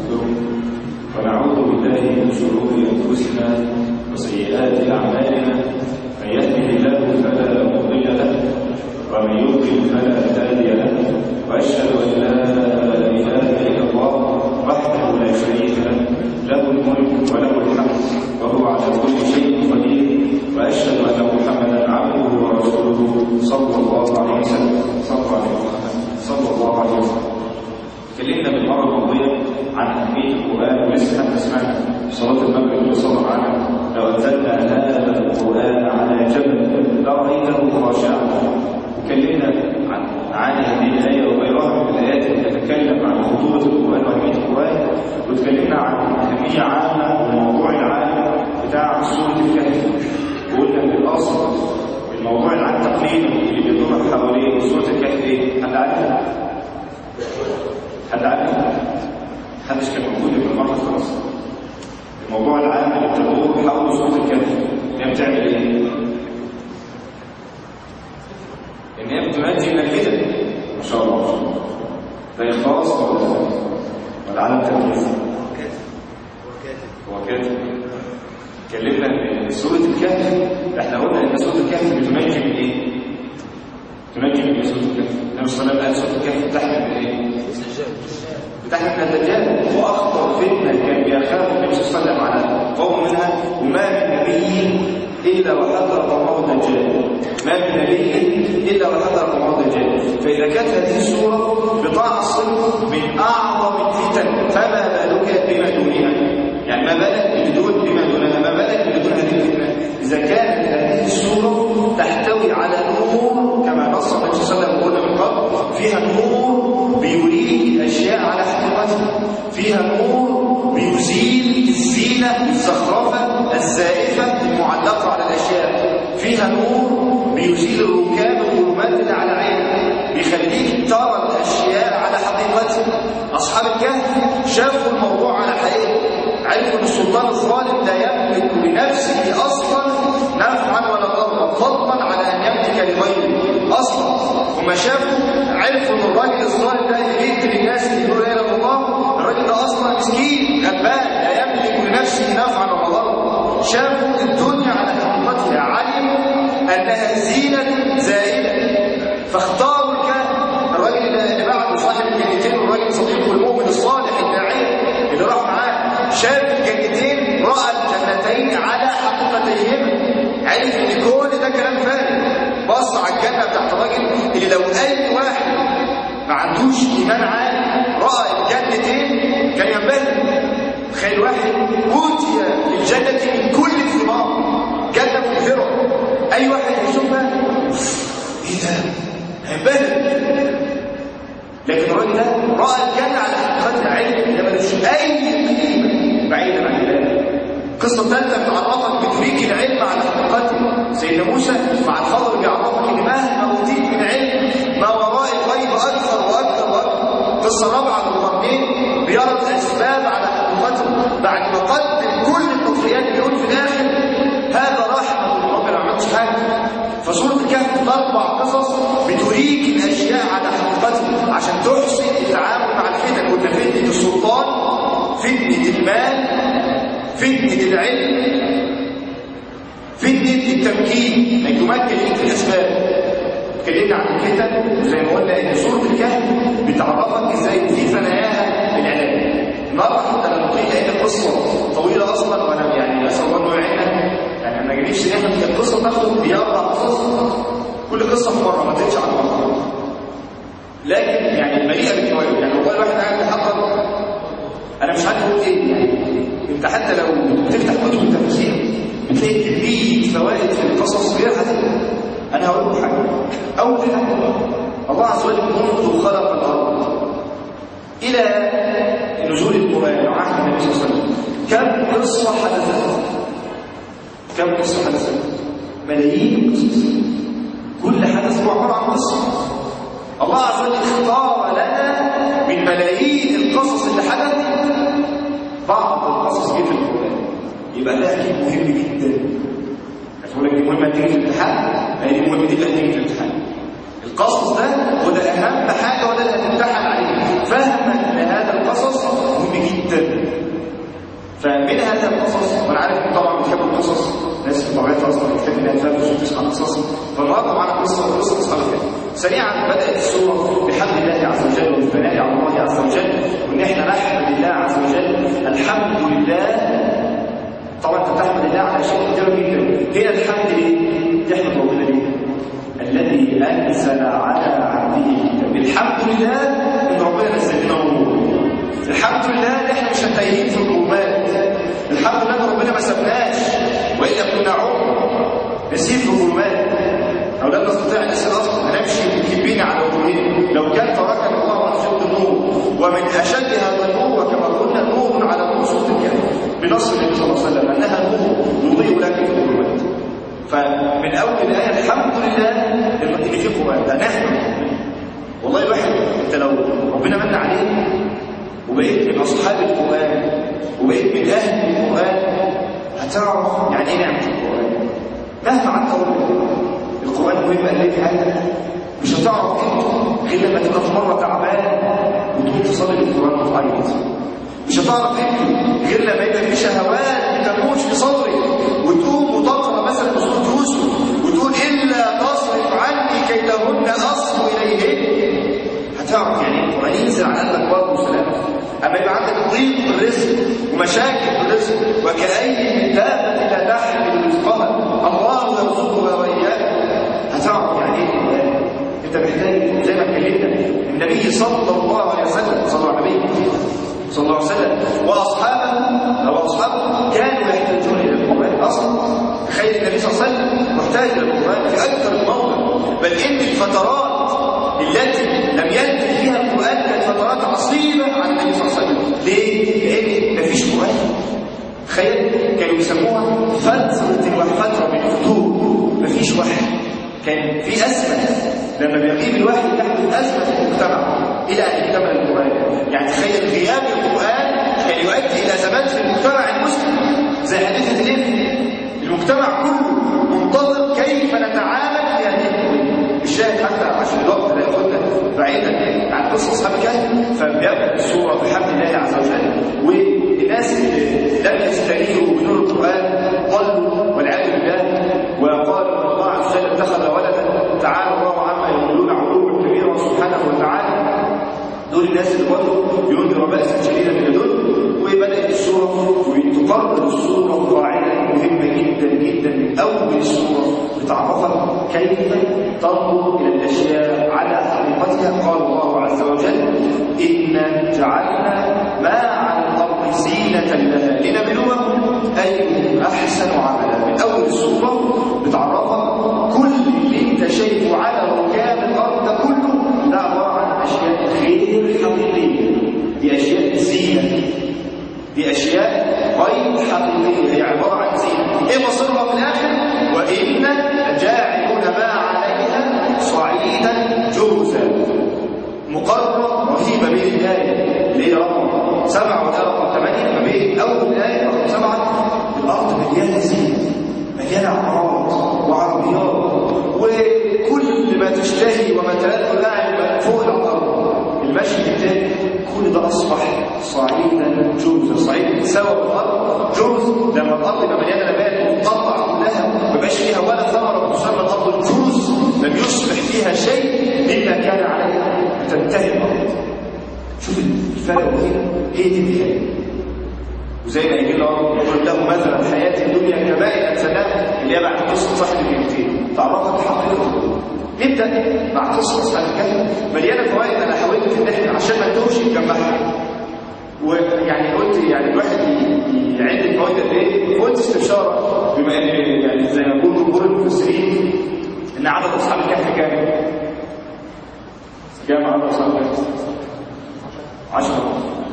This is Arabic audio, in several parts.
ونستغفره ونعوذ بالله من شرور أنفسنا وسيئات أعمالنا من يهده الله فلا مضل له ومن يضلل فلا هادي له وأشهد أن لا إله إلا الله وحده لا شريك له له الملك وله الحمد وهو على كل شيء قدير وأشهد أن محمدا عبده ورسوله صلى الله عليه وسلم صلى الله عليه وسلم. تكلمنا بالمرة الماضية عن أهمية القرآن ولسه حتى سمعنا صلاة المغرب صلى الله عليه وسلم لو أنزلنا هذا القرآن على جبل لرأيته خاشعا. تكلمنا عن هذه الآية وغيرها من الآيات التي تتكلم عن خطورة القرآن وأهمية القرآن، وتكلمنا عن أهمية عامة والموضوع العام بتاع سورة الكهف. وقلنا إن الأصل الموضوع العام تقريبا اللي بيدور حوالين سورة الكهف إيه؟ حد عارف؟ محدش كان موجود في المرة خلاص. الموضوع العام اللي بتدور حول سورة الكهف هي بتعمل إيه؟ إن هي بتنجي من الفتن ما شاء الله. ده إخلاص ولا عالم تركيز؟ هو كاتب. اتكلمنا ان سورة الكهف، احنا قلنا ان سورة الكهف بتنجي من ايه؟ تنجي من سورة الكهف. النبي صلى الله عليه وسلم قال سورة الكهف بتحمي من ايه؟ بتحمي من الدجال، واخطر فتنة كان بيخاف النبي صلى الله عليه وسلم على قوم منها، وما من نبي الا وحذر قومه الدجال. ما من نبي الا وحذر قومه الدجال. فاذا كانت هذه السورة بتعصم من اعظم الفتن فما بالك بما دونها؟ يعني ما بالك بما دونها، ما بالك بدون هذه الفتنة؟ إذا كانت هذه السورة تحتوي على نور كما نص النبي صلى الله عليه وسلم وقلنا من قبل، فيها نور بيريك الأشياء على حقيقتها، فيها نور بيزيل الزينة الزخرفة الزائفة المعلقة على الأشياء، فيها نور بيزيل الركام والظلمات اللي على عينك، بيخليك ترى الأشياء على حقيقتها. أصحاب الكهف شافوا الموضوع على حقيقته، عرفوا ان السلطان الظالم لا يملك لنفسه اصلا نفعا ولا ضرا فضلا على ان يملك لغيره اصلا. وما شافوا عرفوا ان الراجل الظالم ده يريد للناس اللي يقولوا لا اله الا الله، الراجل ده اصلا مسكين غلبان لا يملك لنفسه نفعا ولا ضرا. شافوا الدنيا على حقيقتها، علموا انها زينه زائله، فاختاروا الكهف. الراجل اللي بعده صاحب الجنتين والراجل صديقه المؤمن الصالح الداعيه اللي راح معاه شاف الجنتين، رأى الجنتين على حقيقتهما، عرف ان كل ده كلام فارغ. بص على الجنة بتاعت الراجل اللي لو اي واحد ما عندوش ايمان عالي رأى الجنتين كان ينبهر. تخيل واحد اوتي الجنة من كل الثمار، جنة مبهرة، اي واحد يشوفها ايه ده؟ هينبهر. لكن الراجل ده رأى الجنة على حقيقتها، علم ان ملوش اي قيمة بعيدا عن الله. قصة ثالثة بتعرفك بتريك العلم على حقيقته. سيدنا موسى مع الخضر بيعرفك ان مهما اوتيت من علم ما وراء الغيب اكثر واكثر واكثر. قصة رابعة بالقرنين بيرى الاسباب على حقيقته بعد ما قدم كل التضحيات بيقول في الاخر هذا رحمة ربنا ما عملش حاجة. فسورة الكهف 4 قصص بتريك الاشياء على حقيقتها عشان تحسن التعامل مع الفتن. قلنا فتنة السلطان، فتنة المال، فتنة العلم، فتنة التمكين، انك تمكن فيك في الاسباب. اتكلمنا عن الفتن وزي ما قلنا ان سورة الكهف بتعرفك ازاي في ثناياها العلاج. النهارده حتى لما نطيق لان قصه طويله اصلا، وانا يعني اسال الله انه يعيننا، يعني ما جريش ان احنا في القصه تاخد ب4 قصص، كل قصه في مره ما تزيدش عن مره، لكن يعني مليئه بالفوائد. يعني والله الواحد قاعد يحضر، انا مش عارف اقول ايه. يعني انت حتى لو بتفتح كتب التفسير بتلاقي كميه فوائد في القصص غير عاديه. انا هقول لكم حاجه. اول حاجه الله عز وجل منذ خلق الارض الى نزول القران وعهد النبي صلى الله عليه وسلم كم قصه حدثت؟ كم قصه حدثت؟ ملايين القصص. كل حدث هو عباره عن قصه. الله عز وجل اختار لنا من ملايين القصص اللي حدثت بعض القصص في القرآن. يبقى ده أكيد مهم جدا. هتقول لك دي مهمة تيجي في الامتحان؟ ما هي دي مهمة جدا تيجي في الامتحان. القصص ده هو ده أهم حاجة وده اللي هتمتحن عليه. فهمك لهذا القصص مهم جدا. جدا. فمن هذا القصص، وانا عارف ان طبعا بتحبوا القصص، ناس بطبيعتها اصلا بتحب انها تفهم وتسمع قصص، فالنهارده معانا قصه اصحاب الكهف. سريعا بدات السوره بحمد الله عز وجل والثناء على الله عز وجل، وان احنا نحمد الله عز وجل. الحمد لله. طبعا انت بتحمد الله على شيء كتير جدا. هنا الحمد لله تحمد ربنا ليه؟ الذي انزل على عبده الكتاب. الحمد لله ان ربنا نزل لنا نور. الحمد لله ان احنا مش تايهين في الظلمات. الحمد لله ان ربنا ما سابناش، والا كنا نسير في الظلمات او لم نستطيع ان نسير اصلا، نمشي مكبين على وجوهنا. لو كان تركنا الله عن شد النور، ومن اشد هذا النور كما قلنا نور على نور سوره الكهف بنص النبي صلى الله عليه وسلم انها نور يضيء لك في الظلمات. فمن اول الايه الحمد لله ان في قران. ده نعمه والله. الواحد انت لو ربنا من عليك وبقيت من اصحاب القران وبقيت من اهل القران، هتعرف يعني ايه نعمه القران. مهما عنك القران مهم قال لك حاجه مش هتعرف انت غير لما تبقى في مره تعبان وتقوم تصلي القران وتعيط. مش هتعرف انت غير لما يبقى في شهوات بتكون في صدرك وتقوم وتقرا مثلا سوره يوسف وتقول الا تصرف عني كيدهن اصب اليهن. هتعرف يعني القران ينزل على قلبك برضه وسلام. اما يبقى عندك ضيق في الرزق ومشاكل في الرزق، وكأي من دابة لا تحمل رزقها الله يرزقها واياك، هتعرف يعني ايه القران. انت محتاج زي ما اتكلمنا النبي صلى الله عليه وسلم، صلى الله عليه وسلم واصحابه كانوا يحتاجون الى القران اصلا. تخيل النبي صلى الله عليه وسلم محتاج الى القران في اكثر من موضع، بل ان الفترات التي لم ينزل فيها القرآن كانت فترات عصيبة عن النبي صلى الله عليه وسلم. ليه؟ لأن مفيش قرآن. تخيل كانوا يسموها فترة من الفتور، مفيش وحي. كان في أزمة لما بيغيب الوحي تحدث أزمة في المجتمع إلى أن يكتمل القرآن. يعني تخيل غياب القرآن كان يؤدي إلى أزمات في المجتمع المسلم زي حادثة الإفك. المجتمع كله منتظر كيف نتعامل في هذه القضية. الشاهد حتى عشان الوقت لا ياخدنا بعيدا عن قصه اصحاب الكهف، فبيبدا السوره بحمد الله عز وجل. والناس اللي لم يستنيروا بنور القران ضلوا والعياذ بالله وقالوا ان الله عز وجل اتخذ ولدا. تعالى الله عما يقولون علوا كبيرا سبحانه وتعالى. دول الناس اللي برضه بينذر بأسا شديدا من دول. وبدات السوره وتقرر السوره قاعده مهمه جدا جدا من اول السوره بتعرفك كيف تنظر الى الاشياء على حقيقتها. قال الله عز وجل انا جعلنا ما على الارض زينه لها لنبلوهم ايهم احسن عملا. من اول السوره بتعرفك كل اللي انت شايفه على ركاب الارض ده كله ده عباره عن اشياء غير حقيقيه. دي اشياء زينه، دي اشياء غير حقيقيه، هي عباره عن زينه. ايه مصيرها في الاخر؟ وإنا جاعلون ما عليها صعيدا جرزا. مقرر رهيبه بين الايه اللي هي رقم 7 وده رقم 8، ما بين اول الايه رقم 7 الارض مليانه زينه، مليانه عمارات وعربيات وكل ما تشتهي وما تلذ لها فوق الارض. المشي الثاني كل ده اصبح صعيدا جرزا. صعيد سوى الارض جرز لما الارض تبقى مليانه نبات وتقطع كلها ما بقاش فيها ولا ثمره وتسمى الارض الجرز، لم يصبح فيها شيء مما كان عليها تنتهي الارض. شوف الفرق هنا. هي دي الحياه. وزي ما يقول الله له مثلا الحياه الدنيا كماء انزلناه، اللي هي بعد قصه صاحب الكهفين تعرفت الحقيقه. نبدا مع قصه اصحاب الكهف مليانه فوائد. انا حاولت ان احنا عشان ما نتوهش نجمعها، ويعني قلت يعني الواحد يعد الفوائد قد ايه. قلت استبشاره بما ان يعني زي ما بيقولوا جمهور المفسرين ان عدد اصحاب الكهف كام عدد اصحاب الكهف؟ 10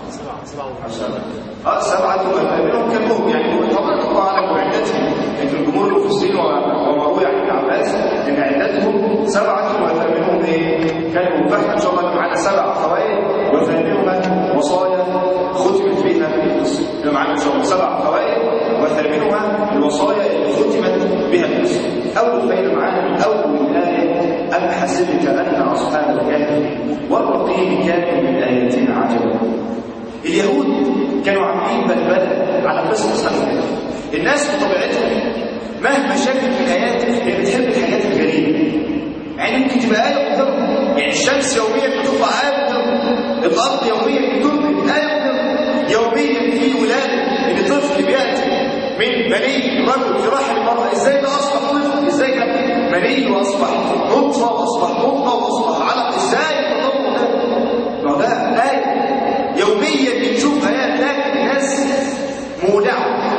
7 منهم كلهم يعني طبعا الله اعلم بعدتهم، لكن الجمهور المفسرين وما روي عن ابن عباس ان عدتهم 7 وثامنهم كانوا فاحنا ان شاء الله معانا 7 فوائد وثامنها وصايا ختمت بها القصه. يبقى معانا ان شاء الله 7 فوائد وثامنها الوصايا اللي ختمت بها القصه. اول فائده معانا من اول الايه ام حسبت ان اصحاب الكهف والرقيم كانوا من اياتنا عجبا. اليهود كانوا عاملين بلبله على قصه اصحاب الكهف. الناس بطبيعتها مهما شافت من ايات هي بتحب الحاجات الغريبه. يعني ممكن تبقى ايه قدامهم، يعني الشمس يوميا بتطلع ايه قدامهم، الارض يوميا بتنبت ايه قدامهم، يوميا في ولاده ان طفل بياتي من مني رجل في رحم المراه، ازاي ده اصبح طفل، ازاي كان مني واصبح نطفه واصبح مضغه واصبح علق، ازاي التطور ده؟ ما ده ايه يوميا بنشوف ايات، لكن الناس مولعه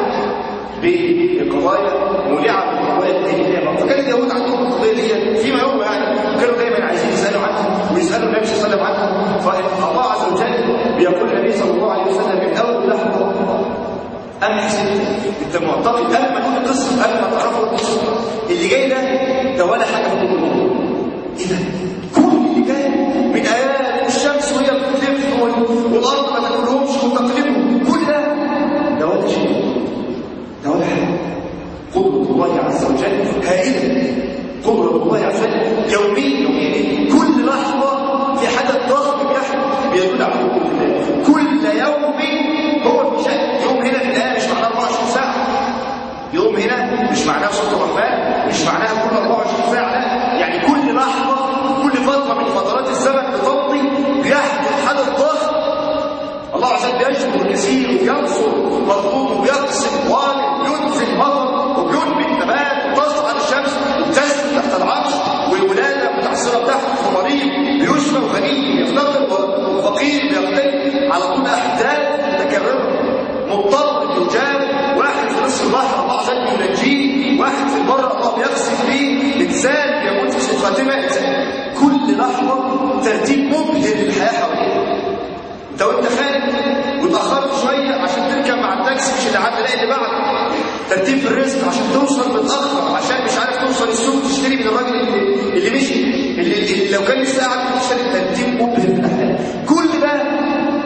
بالقضايا، مولعه بالقضايا الدينيه. فكان اليهود عندهم القضيه دي فيما يوم، يعني كانوا دايما عايزين يسالوا عنها ويسالوا النبي صلى الله عليه وسلم عنها. فالله عز وجل بيقول النبي صلى الله عليه وسلم من اول لحظه أم حسبت أنت معتقد قبل ما تقول القصة، قبل ما تعرفوا القصة اللي جاي ده ولا حاجة في الدنيا؟ إيه ده؟ كل اللي جاي من آيات والشمس وهي بتلف والأرض ما تاكلهمش وتقلبهم، كل ده ولا شيء، ده ولا حاجة. قدرة الله عز وجل هائلة، قدرة الله عز وجل يوميا كل لحظة في حدث ضخم بيحدث بيدل على قدرة الله. كل يوم هو في شأن. يوم هنا في الآية مش معناه 24 ساعة، يوم هنا مش معناه صوت الرحمن، مش معناها كل 24 ساعة، لا، يعني كل لحظة كل فترة من فترات الزمن بتمضي بيحدث حدث ضخم. الله عز وجل بيجبر الكثير وينصر مظلوم وبيقسم وينزل مطر وبينبت نبات وتصعد الشمس وتسجد تحت العرش، والولادة متعصرة تحت، ومريض بيشفى وغني يفتقر وفقير بيغتني، على طول أحداث متكررة. مضطر يجاب واحد في نصف البحر الله عز وجل ينجيه، واحد في البر الله بيغسل فيه، انسان بيموت في سوء خاتمه، كل لحظه ترتيب مبهر للحياه حواليك. انت وانت خارج واتاخرت شويه عشان تركب مع التاكسي مش اللي عدى، لا اللي بعد، ترتيب في الرزق عشان توصل متاخر، عشان مش عارف توصل السوق تشتري من الراجل اللي مشي، اللي لو كان لسه قاعد تشتري، ترتيب مبهر للحياه. كل ده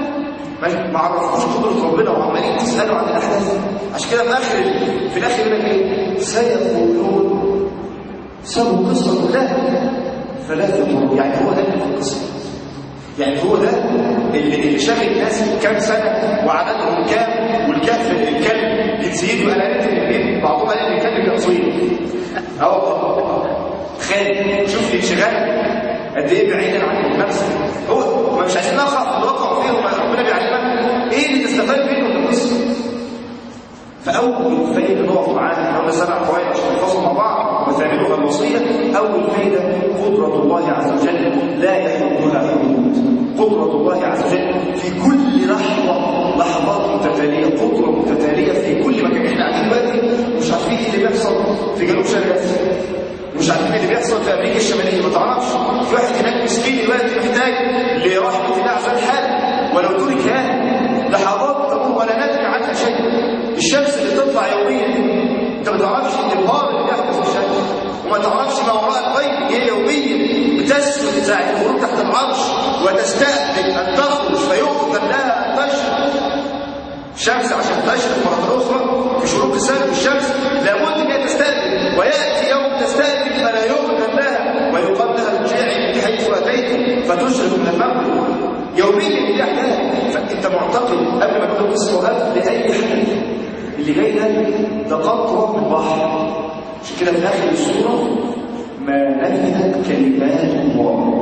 ما عرفوش قدرة ربنا وعمالين تسألوا عن الأحداث. عشان كده في الآخر يقول لك إيه؟ سيقولون سبوا قصة كلها فلا تقولوا. يعني هو ده اللي في القصة، يعني هو ده اللي شاغل الناس كام سنة وعددهم كام، والكهف الكلب جنسيته ألالات البيت، بعضهم قال إن الكلب كان صيني. تخيل شوف الانشغال قد ايه بعيدا عن النفس. هو ما مش عايزين نقع فيه، ربنا بيعلمنا ايه اللي تستفاد منه من القصه. فاول فايده نقف معاها، احنا قلنا 7 فوائد عشان نحفظهم مع بعض وتعملوها الوصيه. اول فايده قدره الله عز وجل لا يحدها حدود. قدره الله عز وجل في كل لحظات متتاليه، قدره متتاليه في كل مكان. احنا قاعدين دلوقتي مش عارفين ايه اللي بيحصل في جنوب شرق اسيا، مش عارفين اللي بيحصل في امريكا الشماليه، ما تعرفش. في واحد هناك مسكين دلوقتي محتاج لرحمه الله عز وجل حاله، ولو ترك لحظات تمر ولا ندري عنها شيء. الشمس اللي تطلع يوميا انت ما تعرفش الابهار اللي بيحدث في الشمس، وما تعرفش ما وراء الغيب. هي يوميا بتسجد ساعه الخروج تحت العرش وتستأذن ان تخرج فيؤذن لها ان تشرق. الشمس عشان تشرق مرة أخرى في شروق سالب الشمس لابد أن تستأذن، ويأتي يوم تستأذن فلا يؤذن لها ويقال لها ارجعي من حيث أتيت فتشرق من المغرب. يوميا دي أحداث. فأنت معتقد قبل ما تقول قصة وقف لأي حدث اللي جاي ده قطرة من البحر. عشان كده في آخر السورة ما نفذت كلمات الله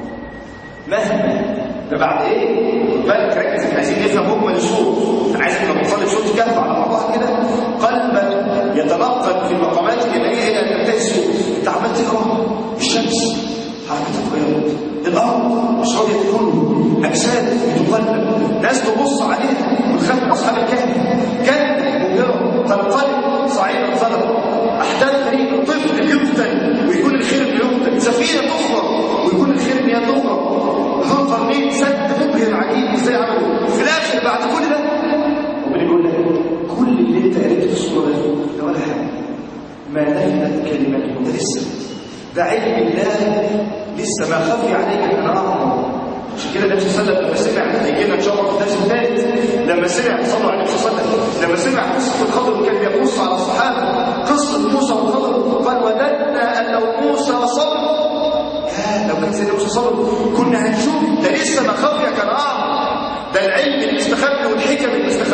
مهما. ده بعد ايه؟ بالك ركز، احنا عايزين نفهم مجمل الصوره. انا عايزك لما تصلي صوت الكهف على بعضها كده قلبك يتنقل في المقامات الايمانيه الى ان تنتهي الصوره. انت عمال تقرا الشمس حركتها اتغيرت، الارض مش راضيه تكون، اجساد بتقلب، ناس تبص عليها وتخاف من اصحاب الكهف، جنه مبهره تنقلب صعيدا زلقا، احداث غريبه، طفل يقتل ويكون الخير بيقتل، سفينه تخرق ويكون الخير بيها تخرق، ذو القرنين سد مبهر عجيب ازاي عملوا. في الاخر بعد كل ده ربنا يقول لك كل اللي انت قريته في الصوره ده ولا حاجه، ما نفذت كلمته. ده لسه ده علم الله لسه ما خفي عليك ان اعظم. عشان كده النبي صلى الله عليه وسلم لما سمع، هيجي لنا ان شاء الله في الدرس الثالث، لما سمع صلوا على النبي صلى الله عليه وسلم، لما سمع قصه الخضر وكان بيقص على الصحابه قصه موسى والخضر قال وددنا ان لو موسى صبر، لو كان سيدنا موسى صبر كنا هنشوف. ده لسه ما خفي كان اعظم. ده العلم المستخبي والحكم المستخبي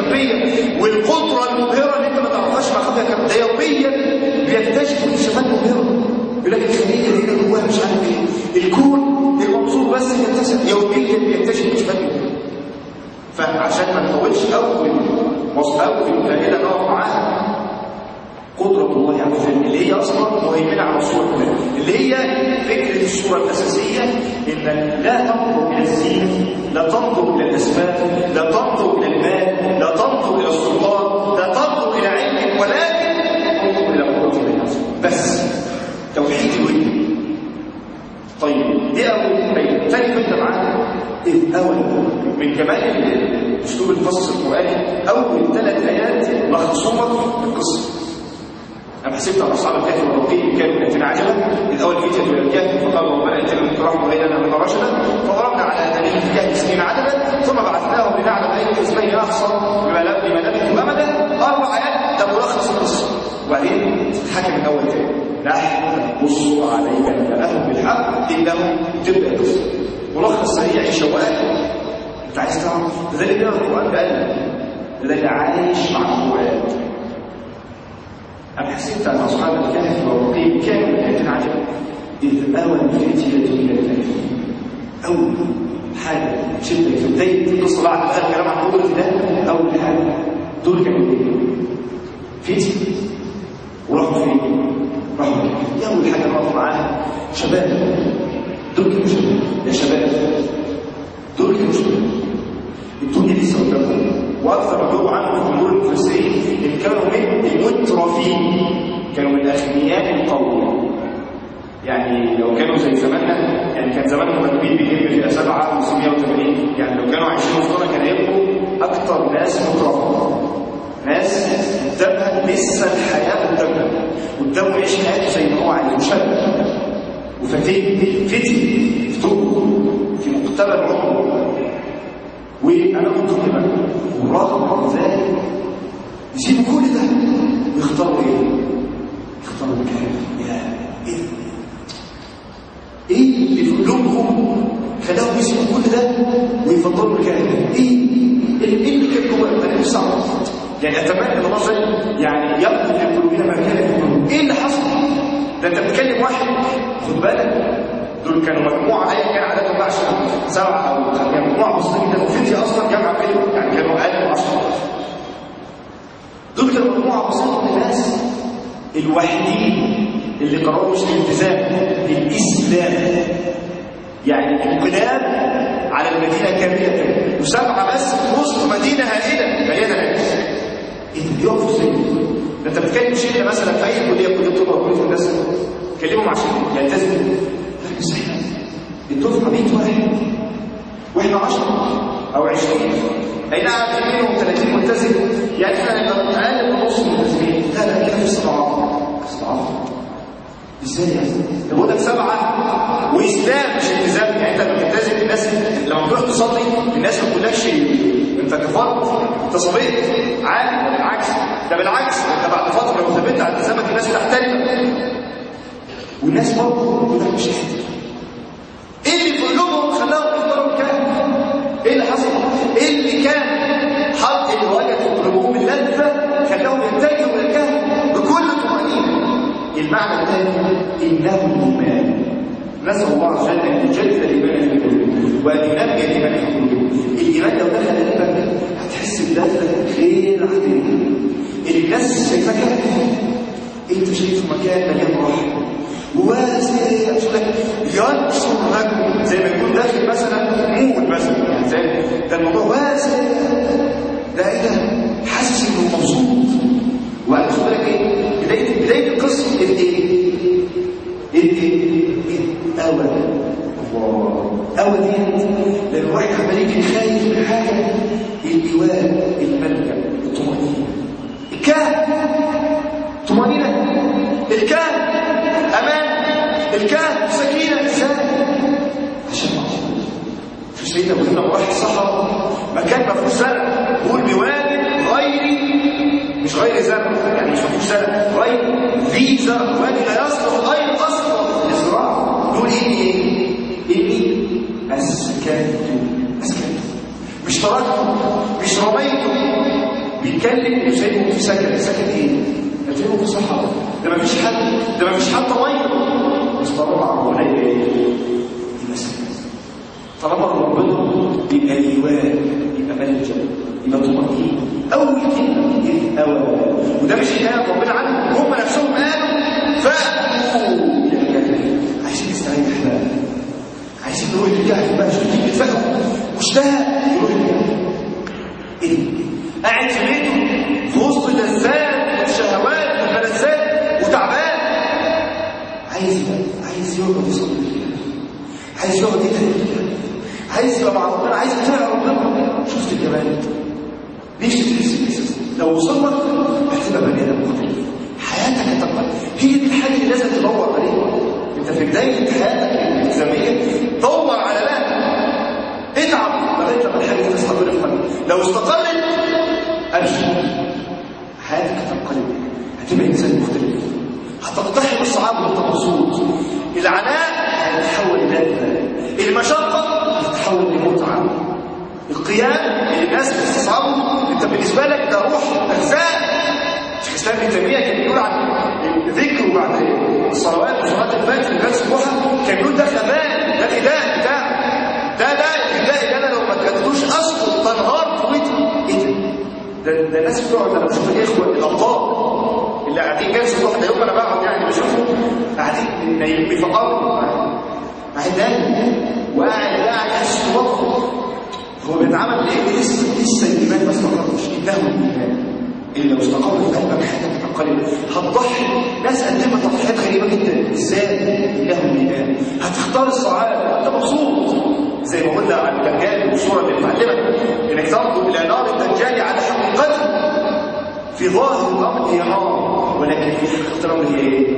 عشان ما نفوتش اول فائده نقف معاها، قدرة الله عز وجل اللي هي أصلا مهيمنة على الصورة كلها، اللي هي فكرة الصورة الأساسية، إنك لا تنظر إلى الزينة، لا تنظر إلى الأسباب، لا تنظر إلى المال، لا تنظر إلى السلطان، لا تنظر إلى علمك، ولكن تنظر إلى قدرة الله عز وجل بس. توحيد الوجه. طيب دي أول بيت. ثاني بيت معانا إذ أول من كمال أسلوب القصص القرآني أول 3 آيات لخصومة القصة. أنا حسبت أن أصحاب الكهف والرقيم كانوا يأتينا عجبا، إذ أول فتية إلى الكهف فقالوا ربنا آتنا منك رحمة وهب لنا من رشدا، فضربنا على آذانهم في الكهف سنين عددا، ثم بعثناهم لنعلم أي الحزبين أحصى بما لبثوا أمدا. 4 آيات ده ملخص القصة، وبعدين تتحكم من أول تاني. نحن نقص عليك نبأهم بالحق إنهم تبدأ القصة. ملخص سريع شوال. أنت عايز تعرف؟ لذلك كده القرآن قال لذلك عايش مع القرآن. أم حسبت أن أصحاب الكهف والرقيم كانوا يأتينا عجبا إذ أوى الفتية إلى الكهف. أول حاجة شدة في بداية القصة بعد ما قال كلام عن قدرة الله، أول حاجة دول كانوا إيه؟ فتية وراحوا فين؟ راحوا الكهف. أول حاجة نقف معاها شباب. دول كانوا شباب يا شباب، دول كانوا شباب. الدنيا لسه قدامهم، واكثر مكتوب عنهم في جمهور المفسرين ان كانوا من المترفين، كانوا من اغنياء القوم. يعني لو كانوا زي زماننا، يعني كان زمانهم مكتوبين بهم في 7 580، يعني لو كانوا عايشين في سنه كانوا يبقوا اكثر ناس مترفين، ناس قدامها لسه الحياه قدامه يعيش حياته زي ما هو عايز، شاب وفتي في مقتبل عمره. وانا قلت لهم ورغم ذلك يسيبوا كل ده ويختاروا ايه؟ يختاروا الكهف. يا ايه اللي في قلوبهم خلاهم يسيبوا كل ده ويفضلوا الكهف؟ ايه اللي كان جوه؟ انا نفسي اعرف، يعني اتمنى ان الله يعني يقضي في قلوبنا ما كان في قلوبهم. ايه اللي حصل؟ ده انت بتكلم واحد، خد بالك دول كانوا مجموعه ايا كان عددهم بقى 7 او يعني مجموعه بسيطه جدا، وفتيه اصلا جامعه كده يعني كانوا اقل من 10. دول كانوا مجموعه بسيطه من الناس الوحيدين اللي قرروا مش الالتزام بالاسلام، يعني انقلاب على المدينه كامله، و7 بس في وسط مدينه هائله مليانه ناس. ايه يقفوا ازاي؟ ده انت بتتكلم شله مثلا في اي كليه طب او كليه هندسه، كلمهم عشان يلتزموا. بس احنا الدفعه 100 واحد واحنا 10 او 20، اي نعم في منهم 30 ملتزم، يعني احنا نبقى اقل من نص الملتزمين. لا كده في استضعاف. ازاي يعني؟ ده بقول لك 7 واسلام مش التزام، يعني انت لما تلتزم الناس لما تروح تصلي الناس ما تقولكش انت كفرت انت صليت عادي، بالعكس ده بالعكس انت بعد فتره لو ثبت على التزامك الناس تحترمك، والناس برضه تقول لك مش قادر. ايه اللي في قلوبهم خلاهم يختاروا الكهف؟ ايه اللي حصل؟ ايه اللي كان حط اللي وجد في قلوبهم اللذه خلاهم يتجهوا الى الكهف بكل طمانينه؟ المعنى الثاني انه الايمان. نسال الله عز وجل ان يجدد الايمان في قلوبهم وان ينمي الايمان في قلوبهم. الايمان لو دخل قلبك هتحس بلذه غير عاديه. الناس شايفاك انت شايف مكان مليان راحه وواسع، ينشر لك زي ما يكون داخل مثلا مول مثلا، يعني زي ده الموضوع واسع، ده ايه ده؟ حاسس انه مبسوط. وقال خد بالك ايه؟ بدايه القصه ايه؟ اول الله دي لان الواحد عمال يجي خايف من حاجه، الايواء، الملجا، الطمانينه، الكهف، طمانينه، الكهف، امان، الكهف، سكينه، ازاي؟ عشان في سيدنا ابو هريره راح الصحراء مكان ما فيهوش زرع، بيقول بوادي مش غير زرع، يعني مش فيهوش زرع، غير ذي زرع، وادي لا يصلح غير اصلا للزراعه. بيقول ايه؟ اسكنت، مش تركته، مش رميته، بيتكلم وسايبه في سكن ايه؟ هتلاقيه في صحراء، ده مفيش حتى ميه، بس طالما ربنا ايه؟ المسكن. طالما ربنا يبقى ايوان، يبقى ملجا، يبقى طمأنينة. أول كلمة الأول، وده مش حكاية ربنا عنهم، هم نفسهم قالوا فأقوا إلى الكهف. عايزين نستريح بقى، عايزين نروح الكهف بقى، شوف نتفقوا مشتاق يروح الكهف. إيه؟ قاعد في بيته في وسط اللذات والشهوات والملذات وتعبان، عايز يقعد يصلي الكهف، عايز يقعد يدعي الكهف، عايز يبقى مع ربنا، عايز يطيع ربنا. شفت الجمال؟ ليش تحس بإحساس؟ لو وصلت هتبقى بني آدم مختلف، حياتك هتبقى هي دي الحاجة اللي لازم تدور عليها. أنت في بداية حياتك الإلزامية دور على ده، اتعب لغاية لما الحاجة تستقر في قلبك. لو استقرت أمشي، حياتك هتنقلب، هتبقى إنسان مختلف، هتقتحم الصعاب وأنت مبسوط. العناء هيتحول للذة، المشقة هتتحول لمتعة، القيام اللي الناس بتستصعبه انت بالنسبه لك ده روح اجزاء. شيخ الاسلام ابن تيميه كان بيقول عن الذكر وبعد الصلوات وصلاه الفجر في درس الضحى، كان بيقول ده خباء، ده غداء بتاع ده الغداء اللي انا لو ما اتغديتوش اسقط تنهار قوتي. ايه ده الناس بتقعد، انا بشوف الاخوه الابطال اللي قاعدين جالس الضحى، ده يوم انا بقعد يعني بشوفهم قاعدين نايمين بيفقروا قاعد نايم وقاعد حاسس بوقته. هو بيتعمل ليه؟ لسه الايمان ما استقرش. انه الايمان اللي لو استقر في قلبك حياتك هتنقلب، هتضحي. ناس قدمت تضحيات غريبه جدا. ازاي؟ انه الايمان. هتختار الصعاب، انت مبسوط زي ما قلنا عن الدجال والصوره اللي بتعلمك انك تنظر الى نار الدجال على حقيقته. في ظاهر الامر هي نار، ولكن في حقيقه الامر هي ايه؟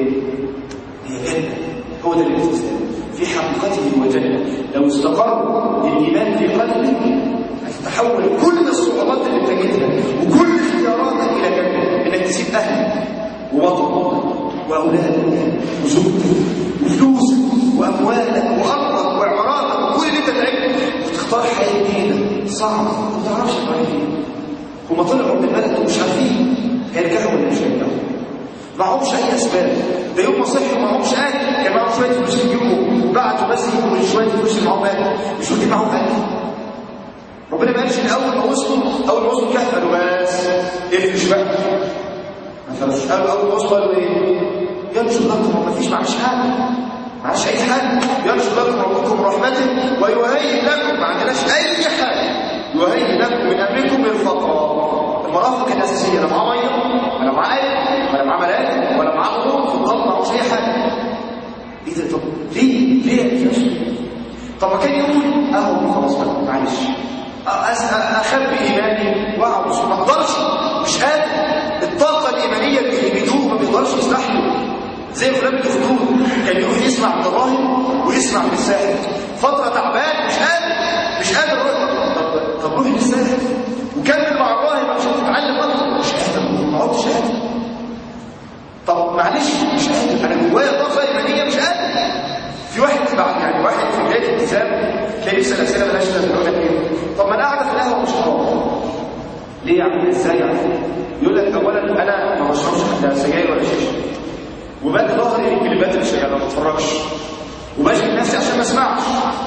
هي جنه. هو ده الاستسلام في حقيقته وجنه. لو استقر الايمان في قلبك هتتحول كل الصعوبات اللي بتجدها وكل اختياراتك الى جنه، انك تسيب اهلك ووطنك واولادك وزوجتك وفلوسك واموالك وارضك وعماراتك وكل اللي انت تعبت، وتختار حياه جديده صعبه ما تعرفش تعمل ايه. هما طلعوا من البلد ومش عارفين هيرجعوا ولا مش هيرجعوا، معهمش اي اسباب. ده يوم ما صحوا معهمش اكل، كان معهم شويه فلوس يجيبوا بعتوا بس يجيبوا من شويه فلوس اللي معهم اكل، مش واخدين معهم اكل. ربنا ما قالش الاول ما وصلوا الكهف قالوا بس افرش بقى، ما فرشوش. قالوا اول ما وصلوا قالوا ايه؟ ينشر لكم، ما فيش معاش حاجه، معاش اي حاجه. ينشر لكم ربكم رحمته ويهيئ لكم، ما عندناش اي حاجه، يهيئ لكم من امركم مرفقا. المرافق الاساسيه لا معاه ميه ولا معاه اكل ولا معاه ملاك ولا معاه غروب في الارض، معهوش اي حاجه. ايه ده؟ طب ليه يا طب ما كان يقول اهو خلاص بقى معلش اخبي ايماني واقعد، ما اقدرش، مش قادر. الطاقه الايمانيه اللي بيدوه ما بيقدرش يستحمل. زي فلان الخدود كان يروح يسمع من الراهب ويسمع من الساحر، فتره تعبان مش قادر طب روح للساحر وكمل مع الراهب عشان تتعلم اكتر. مش قادر، ما عدتش قادر. طب معلش مش قادر، انا جوايا طاقه ايمانيه مش قادر. في واحد واحد في بدايه الالتزام تلاقي بيسال اسئله مالهاش لازمه، يقول لك ايه؟ طب ما انا قاعده في القهوه مش حرام ليه؟ يعني ازاي يعني؟ يقول لك اولا انا ما بشربش سجاير ولا شيشه، وبقى ظهري الكليبات اللي شغاله ما بتفرجش، وبشغل نفسي عشان ما اسمعش،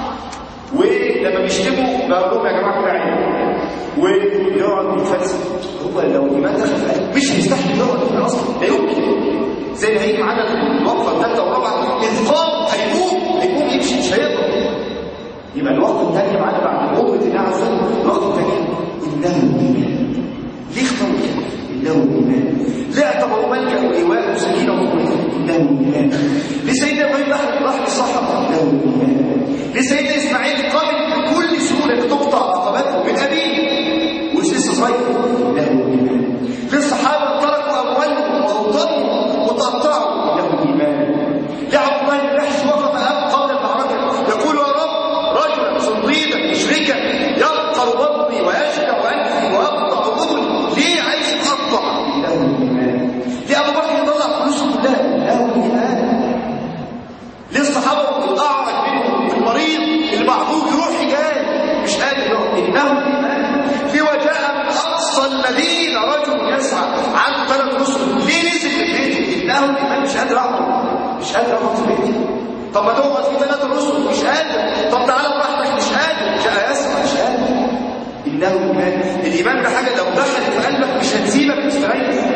ولما بيشتموا بقول لهم يا جماعه كده عيب، ويقعد يتفلسف. هو لو الايمان دخل في قلبه مش هيستحمل يقعد في اصلا، لا يمكن. زي ما هيجي معانا الوقفه الثالثه والرابعه اذقام، هيقوم يمشي مش هيقدر. يبقى الوقفه الثانيه معانا بعد قوه الله عز وجل، الوقفه الثانيه انه الايمان. ليه اختاروا كده؟ انه الايمان. ليه اعتبروا ملكا وايواء وسكينه وقوه؟ انه الايمان. ليه سيدنا ابراهيم راح للصحراء؟ انه الايمان. ليه سيدنا اسماعيل قبل بكل سهوله تقطع عقباته من ابيه ولسه صغير؟ انه الايمان. ليه الصحابه تركوا اموالهم واوطانهم وتقطعوا؟ انه الايمان. ليه عبد الله بن جحش وقف قبل المعركه يقول يا رب رجلا صنديدا مشركا يقطع بطني ويشجع انفي واقطع اذني، ليه عايز يقطع؟ انه الايمان. ليه ابو بكر يطلع فلوسه كلها؟ انه الايمان. ليه الصحابه الاعرج منهم المريض المعذور يروح جاي مش قادر يقعد؟ انه الايمان. ليه وجاء من اقصى المدينه رجل يسعى عن 3 رسل، ليه نزل في بيته؟ انه الايمان. مش قادر اقعد في بيتي. طب ما تقعد في 3 رسل مش قادر. طب تعالى براحتك مش قادر. جاء يسعى مش قادر. انه ايمان. الايمان ده حاجه لو دخلت في قلبك مش هتسيبك مستريح.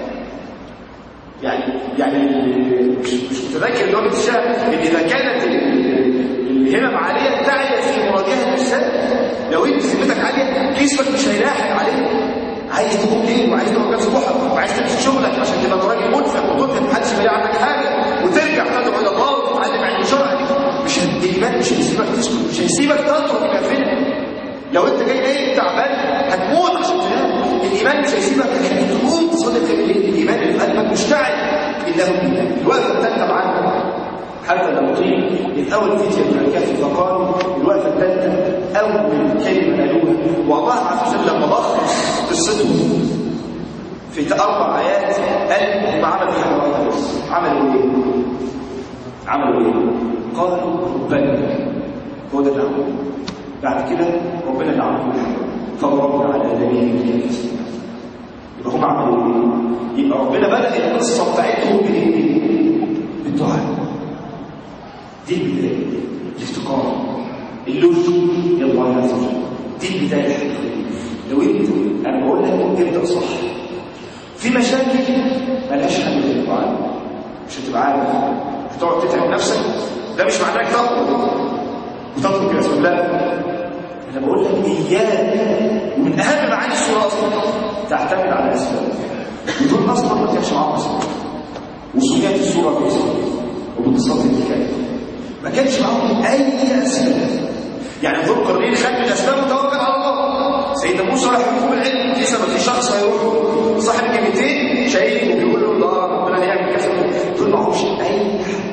يعني مش متذكر اللي هو بتشاء ان اذا كانت الهمم عاليه تعيا في مواجهه الشر، لو انت ذمتك عاليه جسمك مش هيلاحق عليك. عايز تقوم ليه وعايز تقوم نفس ضحى وعايز تمشي شغلك عشان تبقى راجل منفق وتنفق محدش يلاقي عنك حاجه وترجع تدعو الى الله وتتعلم علم شرعي. مش الايمان مش هيسيبك تسكت، مش هيسيبك تترك النافله. لو انت جاي نايم تعبان هتموت عشان تنام. الايمان مش هيسيبك تقوم تصلي في الليل. الايمان اللي في قلبك مشتعل انه ايمان. الوقفه الثالثه معانا حتى لو طيب الاول فتيه من الكهف فقالوا الوقفه الثالثه اول كلمه قالوها والله عز وجل لما لخص قصته في 4 آيات قال هم عملوا حاجه واحده بس. عملوا ايه؟ قالوا ربنا. هو ده اللي عمله. بعد كده ربنا اللي عمله كل حاجه فضربنا على اذانهم في السماء. يبقى هم عملوا ايه؟ يبقى ربنا بدأ القصه بتاعتهم بالدعاء. دي البدايه، الافتقار، اللجوء الى الله عز وجل. دي البدايه الحقيقيه. لو انت انا بقول لك ابدا صح. في مشاكل ملهاش حل غير الدعاء. مش هتبقى عارف، هتقعد تتعب نفسك. ده مش معناه انك تطلب الاسباب، لا. انا بقول لك اياك، ومن اهم معاني السوره اصلا تعتمد على الاسباب. ودول اصلا ما كانش معاهم اسباب. وسميت السوره باسم وباتصال الحكايه. ما كانش معاهم اي اسباب. يعني ذو القرنين خد من الاسباب وتوكل على الله. سيدنا موسى راح يحكم العلم، لسه ما في شخص هيروح صاحب الكلمتين شايف وبيقول له الله ربنا هيعمل كذا. دول معهمش اي حاجه.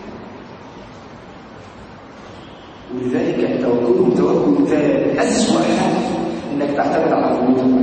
ولذلك توكلهم توكل تام. اسوأ حاجه انك تعتمد على قوتك.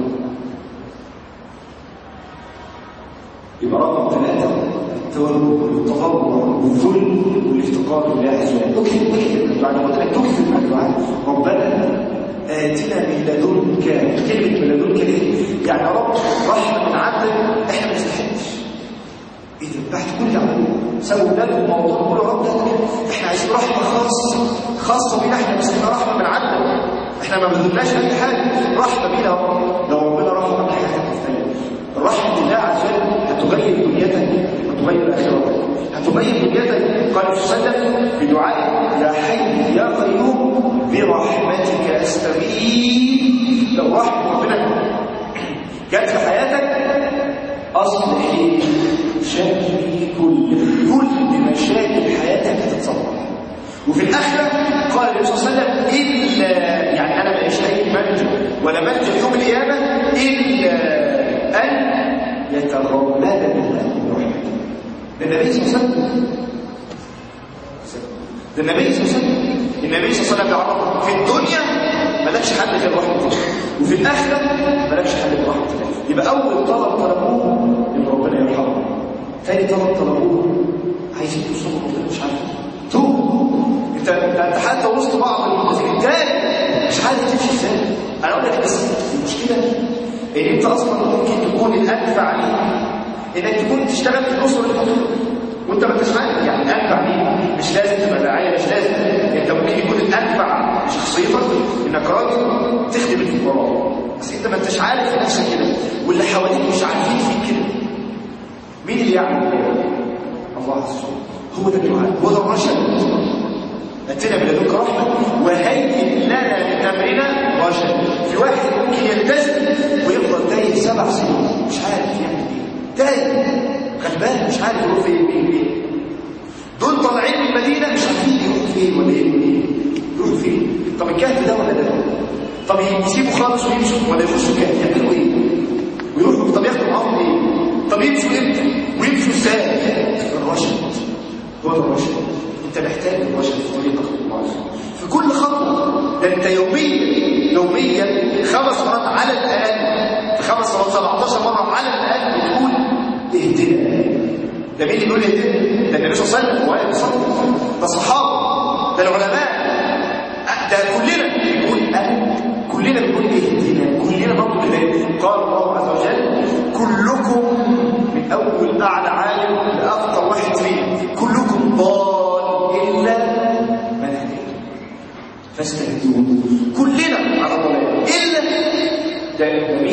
يبقى رقم 3 التوكل والتضرع والذل والافتقار لله عز وجل. اكتب بعد ما قلت لك تكتب مع الدعاء ربنا آتنا من لدنك. كلمه من لدنك دي يعني يا رب رحمه من عندك احنا ما نستحقش. ايه ده بعد كل عمل سووا لنا الموضوع كله يا رب احنا عايزين رحمه خاصه بينا احنا، بس احنا رحمه من عندك. احنا ما بنقولناش اي حاجه، رحمه بينا يا رب. لو ربنا رحمك حياتك تختلف. الرحمه بالله عز وجل هتغير دنيتك وتغير اخرتك. هتغير دنيتك. قال صلى الله عليه وسلم بدعاء يا حي يا قيوم برحمتك استغيث. لو رحمه ربنا جت في حياتك اصلح شأني كل مشاكل حياتك هتتصلح. وفي الاخره قال النبي صلى الله عليه وسلم الا يعني انا ما اشتهي منجو ولا منجو يوم القيامه الا ان يتغمدني الله برحمته. ده النبي صلى الله عليه وسلم. النبي صلى الله عليه وسلم يعرف في الدنيا مالكش حل غير رحمته، وفي الاخره مالكش حل غير رحمته. يبقى اول طلب طلبوه ان ربنا يرحمه. ثاني طلب طلبوه عايزين توصلوا ربنا مش عارف توب. انت حتى وسط بعض الرجال مش عارف تمشي ازاي. انا اقول لك بس المشكله ان انت اصلا ممكن تكون الانفع ليك انك تكون تشتغل في الاسره الفقيره وانت ما انتش عارف. يعني الانفع ليك مش لازم تبقى داعيه، مش لازم. انت ممكن يكون الانفع لشخصيتك انك راجل تخدم الفقراء، بس انت ما انتش عارف في نفسك كده واللي حواليك مش عارفين فيك كده. مين اللي يعمل كده؟ الله عز وجل. هو ده الدعاء، هو ده الرشد. اتنا من لدنك رحمه وهيئ لنا من امرنا رشدا. في واحد ممكن يلتزم ويفضل تايه 7 سنين مش عارف يعمل ايه، تايه غلبان مش عارف يروح فين. دول طالعين من المدينه مش عارفين يروحوا فين ولا ايه يروحوا فين. طب الكهف ده ولا ده؟ طب يسيبوا خالص ويمشوا ولا يخشوا الكهف يعملوا ايه؟ ويروحوا طب ياخدوا معاهم ايه؟ طب يمشوا امتى؟ ويمشوا ازاي؟ الرشد هو ده الرشد. انت محتاج الرشد في طريقك الله في كل خطوه. ده انت يوميا 5 مرات على الاقل، 5 مرات 17 مره على الاقل بتقول اهدنا. ده مين اللي بيقول اهدنا؟ ده النبي صلى الله عليه وسلم وهو بيصلي، ده الصحابه، ده العلماء، ده كلنا بنقول كلنا بنقول اهدنا، كلنا نطلب هدايه. قال الله عز وجل كلكم من اول اعلى عالم لاكثر واحد فينا كلكم ضال الا من هدينا فاستهدون. كلنا على ضلال الا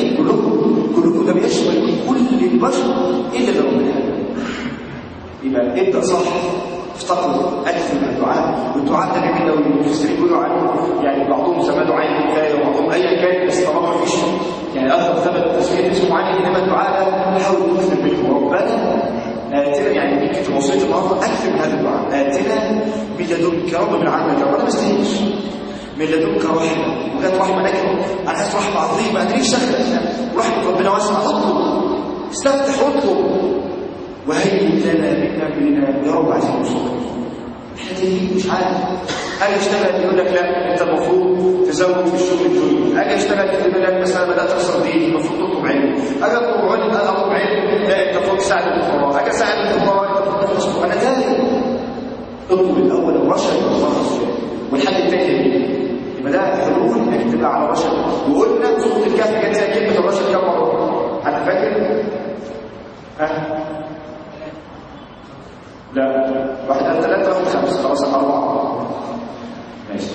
مين؟ كلكم ده بيشمل كل البشر الا اللي ربنا. يبقى ابدا صح، افتقر اكثر من الدعاء، والدعاء ده جميل قوي. المفسرين بيقولوا عنه يعني بعضهم سماه دعاء الكفايه وبعضهم ايا كان، بس طالما ما فيش يعني اخر ثبت تسميه اسمه عنه، انما الدعاء ده حاول تكثر منه. ربنا آتنا، يعني يمكن في وصيه النهارده اكثر من هذا الدعاء. آتنا من لدنك رب من عندك، ربنا ما يستاهلش من لدنك رحمه، وجات رحمه لكن انا عايز رحمه عظيمه، انا ليش دخل ورحمه ربنا واسعه، اطلب استفتح واطلب. وهيئ لنا من امرنا، يا رب عايزين نوصل. احنا تانيين مش عارف. اجي اشتغل يقول لك لا انت المفروض تزود في الشغل الجوي، اجي اشتغل يقول لك مثلا بدات اخسر ديني المفروض تطلب علم، اجي اطلب علم انا اطلب علم لا انت المفروض تساعد الفقراء، اجي اساعد الفقراء انت المفروض تصبر. انا تاني اطلب الاول الرشد والفرص والحل الثاني يبقى ده حلول انك تبقى على رشد. وقلنا سوره الكهف جت زي كلمه الرشد كم مره؟ حد فاكر؟ لا 1 3 1 5 خلاص 4 ماشي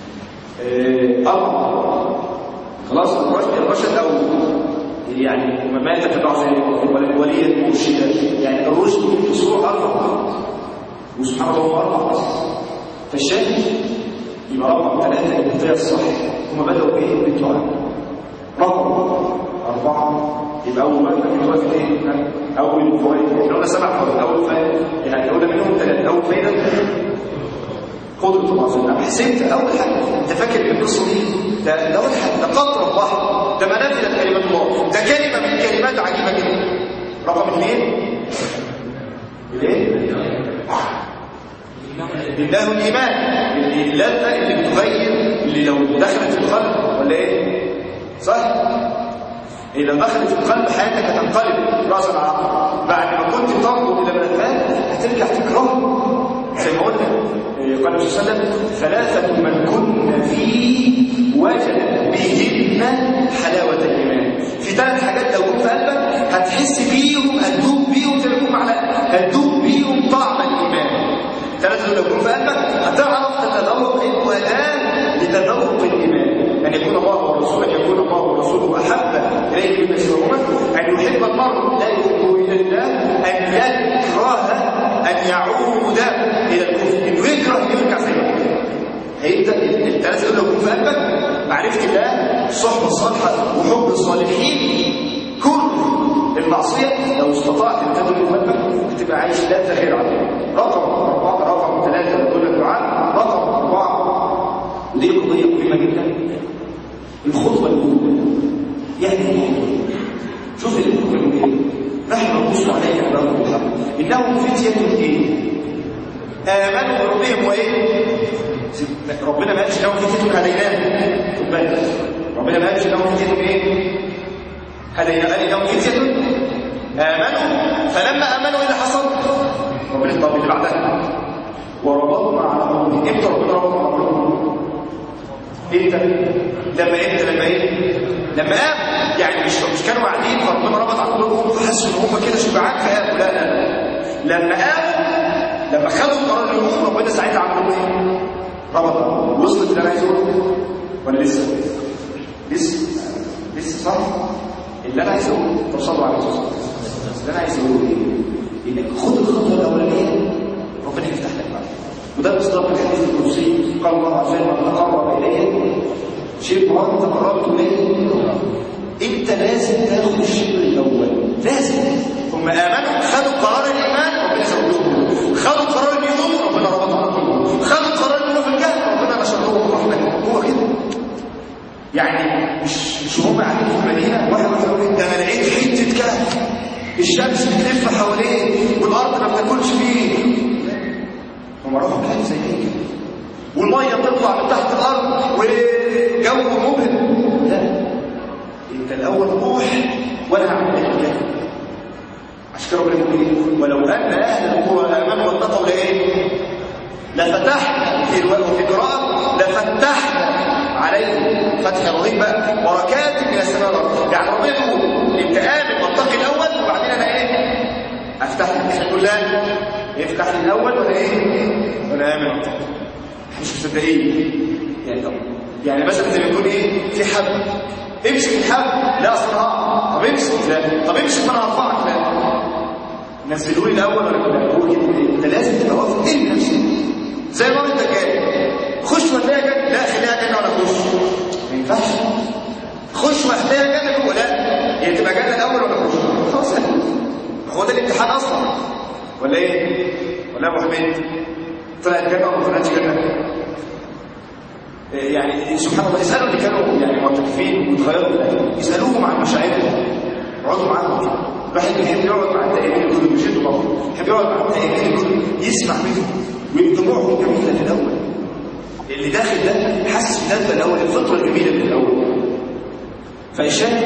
4 خلاص. الرشد او يعني ما يتبع زي الوليه المرشده، يعني الرشد في سوره 4 وسبحان الله 4 بس. فالشاهد يبقى رقم 3 البدايه الصحيح. هم بداوا بايه؟ بالدعاء. رقم 4 يبقى اول ماده في الوقت ايه؟ اول فوائد احنا قلنا 7 فوائد. اول فائده يعني قلنا منهم 3. اول فائده قدره الله. انا حسيت اول حاجه انت فاكر القصه دي ده اول حاجه ده قطر البحر، ده منافذ كلمات الله، ده كلمه من كلمات عجيبه جدا. رقم 2 الايه؟ لله الايمان، اللذه اللي بتغير اللي لو دخلت في القلب ولا ايه؟ صح؟ إيه لو دخلت في القلب حياتك هتنقلب راس العقل. بعد ما كنت تنظر إلى ملفات هترجع تكرهه زي ما قلنا. قال النبي صلى الله عليه وسلم 3 من كن فيه وجد بهن حلاوة الإيمان. في 3 حاجات لو كنت في قلبك هتحس بيهم، هتدوب بيهم زي ما يكون معلقة، هتدوب بيهم طعم الإيمان. 3 دول لو كنت في قلبك هتعرف تتذوق الودان لتذوق الإيمان. أن يكون الله ورسوله، أن يكون الله ورسوله أحب إليه مما سواهما، أن يحب المرء لا يحبه إلا الله، أن يكره أن يعود إلى الكفر، إنه يكره أن يرجع زي ما كان. هيبدأ ال3 دول لو يكون في قلبك معرفة الله، الصحبة الصالحة وحب الصالحين، كل المعصية لو استطعت أن تدخل في قلبك بتبقى عايش لا تغير عليه. رقم 3 بقول الدعاء. رقم 4 ودي قضية مهمة جدا، الخطوة الأولى. يعني شوف الخطوة الأولى نحن نقص عليك على رب الحق إنهم فتية إيه؟ آمنوا بربهم وإيه؟ ربنا ما قالش إنهم فتية هديناهم. خد بالك ربنا ما قالش إنهم فتية إيه؟ هدينا، قال إنهم فتية آمنوا. فلما آمنوا إيه اللي حصل؟ ربنا طب اللي بعدها وربطنا على قلوبهم. إمتى ربنا ربط على قلوبهم؟ لما قام يعني مش كانوا قاعدين فربنا ربط على قلوبهم فحسوا ان هم كده شجعان فقاموا. لا لما قاموا، لما خدوا القرار اللي ربنا ساعتها عملوا ايه؟ ربط. وصلت اللي انا عايز اقوله ولا لسه صح؟ اللي انا عايز اقوله طب صلوا على الرسول. اللي انا عايز اقوله ايه؟ انك خد الخطوه الاولانيه ربنا يفتح لك بعد. وده مصداق الحديث القدسي. قال الله عز وجل من تقرب الي شبرا تقربت اليه. انت لازم تاخد الشبر الاول، لازم. هم امنوا خدوا قرار الايمان ربنا زودهم، خدوا قرار اليوم ربنا ربط على قلوبهم، خدوا قرار انه في الجهل ربنا نشر لهم الرحمه. هو كده يعني مش هم قاعدين في المدينه واحد يقول ده انا لقيت حته كهف الشمس بتلف حواليه والارض ما بتاكلش فيه. هم راحوا كهف زي كده والميه تطلع من تحت الارض وجو مبهر. لا انت الاول روح وانا هعمل لك كده. عشان كده ربنا بيقول ايه؟ ولو ان اهل القرى امنوا واتقوا لايه؟ لفتحنا في قراءه لفتحنا عليهم فتح رهيب بقى بركات من السماء والارض. يعني ربنا يقول انت امن واتقي الاول وبعدين انا ايه؟ افتح لك. احنا نقول لا يفتح لي الاول ولا ايه؟ ولا امن واتقي. مش مصدقين يعني. طب يعني مثلا زي ما يكون ايه؟ في حبل امسك الحبل، لا اصل هقع. طب امسك، لا. طب امسك وانا هرفعك، لا. نزلوا لي الاول ولا لا؟ انت لازم تبقى واقف ايه نفسك زي ما انت جاي. خش وهتلاقيها جنة، لا خليها جنة ولا خش، ما ينفعش. خش وهتلاقيها جنة جوه، لا هي تبقى جنة الاول ولا خش. خلاص هو ده الامتحان اصلا ولا ايه؟ ولا ابو حميد طلعت جنة ولا ما طلعتش جنة؟ يعني سبحان الله، اسالوا اللي كانوا يعني معتكفين وتغيروا، يسالوهم عن مشاعرهم، اقعدوا معاهم. الواحد بيحب يقعد مع التائبين الكل، بيشدوا بعض، يحب يقعد مع التائبين الكل، يسمع منهم، ودموعهم جميله في الاول. اللي داخل ده حاسس بالندبه الاول، الفطره الجميله من الاول. فالشاهد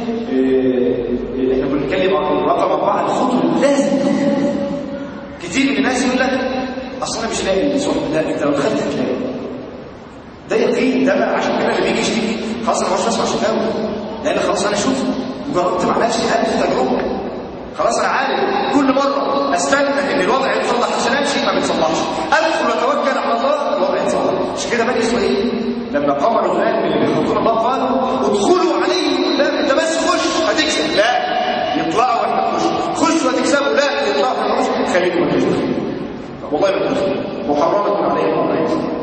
احنا بنتكلم عن رقم 4 الخطوه لازم. كتير من الناس يقول لك اصل انا مش لاقي صحبه، لا انت لو دخلت هتلاقي. ده يقين، ده بقى عشان كده اللي بيجي يشتكي خلاص انا مش هسمع شكاوى، لان خلاص انا شفت وجربت مع نفسي هذه التجربه. خلاص انا عارف كل مره استنى ان الوضع يتصلح عشان امشي، ما بيتصلحش. ادخل واتوكل على الله الوضع يتصلح. مش كده بني اسرائيل لما قمروا الغلام من اللي بيخلقون الله قالوا ادخلوا عليهم قدام، انت بس خش هتكسب، لا يطلعوا واحنا خش وهتكسبوا، لا يطلعوا واحنا نخش، خليكم ما تدخلوا والله ما تدخلوا، محرمه عليهم الله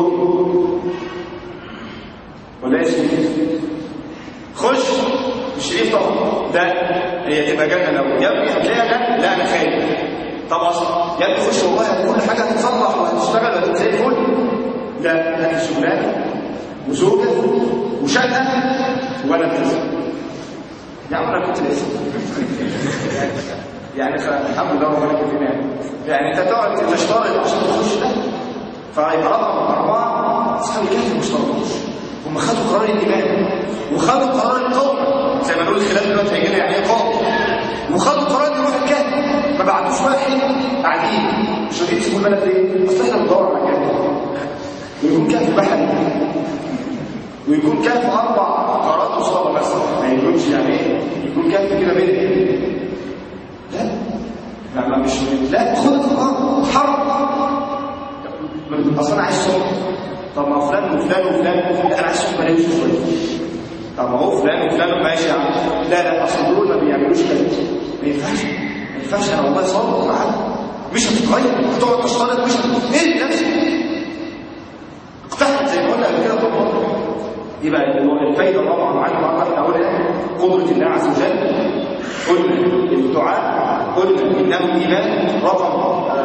ولا شريف. خش الشريف طبعا ده هي تبقى جنه لو يا ابني هتلاقيها جنه، لا انا خايف. طب اصلا يا ابني خش والله كل حاجه هتتصلح وهتشتغل وهتبقى زي الفل، لا هات شغلانه وزوجه وشقه ولا بتزهق. يا عم انا كنت لسه يعني الحمد لله ربنا يكفينا. يعني انت تقعد تشترط عشان تخش ده، فيبقى رقم 4 اصحاب الكهف مش طردوش، هم خدوا قرار الايمان وخدوا قرار القوم، زي ما نقول الخلاف دلوقتي هيجي لنا يعني ايه قوم، وخدوا قرار يروح الكهف. ما بعتوش واحد قاعدين مش راضيين يسيبوا البلد ليه؟ اصل احنا بندور على كهف، ويكون كهف بحري، ويكون كهف 4 قارات وصابه بس، ما يكونش يعني ايه، يكون كهف كده بين. لا مش لا خد القرار اتحرك. اصل انا عايز صوت، طب ما فلان وفلان وفلان، انا عايز صوت بلاش شويه. طب ما هو فلان وفلان ماشي يا عم، لا اصل دول ما بيعملوش كده، ما ينفعش انا والله صابر معاك، مش هتتغير، هتقعد تشتغل مش هتتغير نفسك. اقتحم زي ما قلنا قبل كده طبعا. يبقى الفايده الرابعه معانا احنا قلنا قدره الله عز وجل، قلنا الدعاء، قلنا انه ايمان. رقم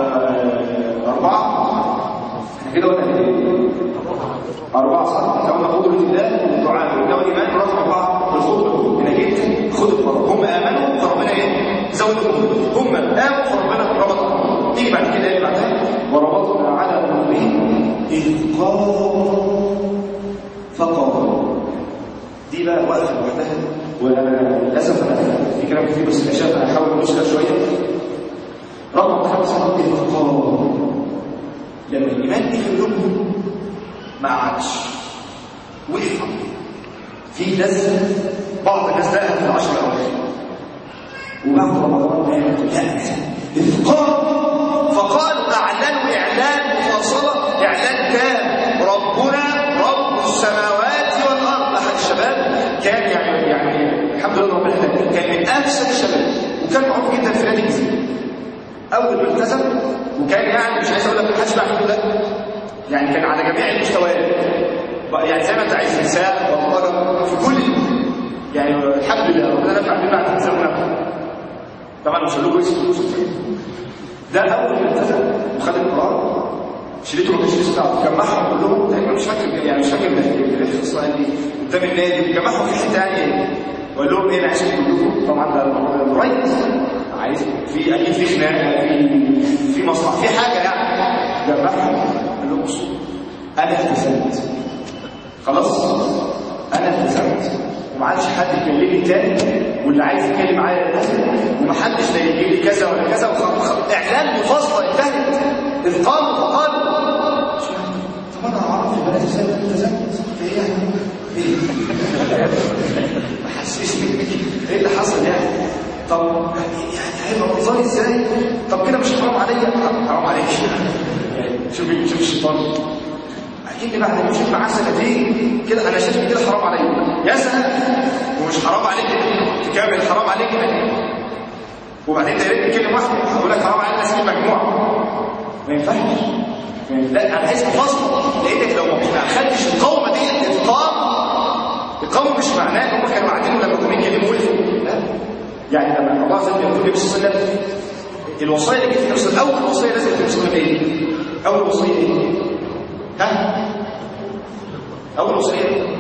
4 كده قلنا 4 صح؟ احنا قلنا قدرة الله والدعاء وانه ايمان. رقم 4 الخطوة، انك انت خد القرار. هم امنوا فربنا ايه؟ زودهم. هم امنوا فربنا ربطهم. تيجي بعد كده ايه بعدها؟ وربطنا على قلوبهم اذ قالوا فقالوا. دي بقى وقفه لوحدها، وللاسف انا في كلام كتير بس الاشياء انا هحاول امشيها شويه. رقم 5 اذ قالوا، لما الإيمان دي في قلوبهم ما قعدش، وقف في لذة. بعض الناس لقاها في 10 أواخر، وبعد رمضان قامت لقت إذ قالوا فقالوا، أعلنوا إعلان مفاصلة، إعلان كان ربنا رب السماوات والأرض. أحد الشباب كان يعني الحمد لله رب العالمين كان من أفسد الشباب، وكان معروف جدا في نادي الجزيرة. أول ما التزم، وكان يعني مش عايز اقول لك محدش بقى ده، يعني كان على جميع المستويات، يعني زي ما انت عايز نساء وبقره في كل، يعني الحمد لله ربنا نفع بينا على التزامنا. طبعا مش هقول لكم اسم ده. اول ما التزم وخد القرار، شريته ما كانش لسه، جمعهم كلهم تقريبا، مش فاكر يعني مش فاكر الاسرائيلي قدام النادي، جمعهم في حته ثانيه وقال لهم ايه انا عايزكم كلكم. طبعا ده الرئيس عايز في اكيد في خناقه، في مصلحه، في حاجه يعني. جمعهم قال لهم بصوا انا التزمت خلاص، انا التزمت وما عادش حد يكلمني تاني، واللي عايز يتكلم معايا يتكلم، ومحدش لا يجيب لي كذا ولا كذا. اعلان مفاصله انتهت. اذ قالوا فقالوا. طب انا اعرف البنات ازاي التزمت في ايه يعني؟ حسسني ايه اللي حصل يعني؟ طب يعني هيبقى منظري ازاي؟ طب كده مش حرام عليا؟ حرام عليك. شوف الشيطان اكيد بعد ما مشيت معاه سنتين كده انا شايف كده حرام عليا. يا سلام، ومش حرام عليك تكمل، حرام عليك وبعدين تقريبا كلمه واحده هقول لك حرام عليك اسيب مجموعه، ما ينفعش. لا انا عايز افصل، لانك لو ما اخدتش القومه دي القوم مش معناه ان هم كانوا قاعدين ولما كانوا يتكلموا وقفوا، لا. يعني لما الله عز وجل يقول النبي صلى الله عليه وسلم الوصايا اللي جت تفصل، اول وصيه لازم تفصل ايه؟ اول وصيه ايه؟ ها؟ اول وصيه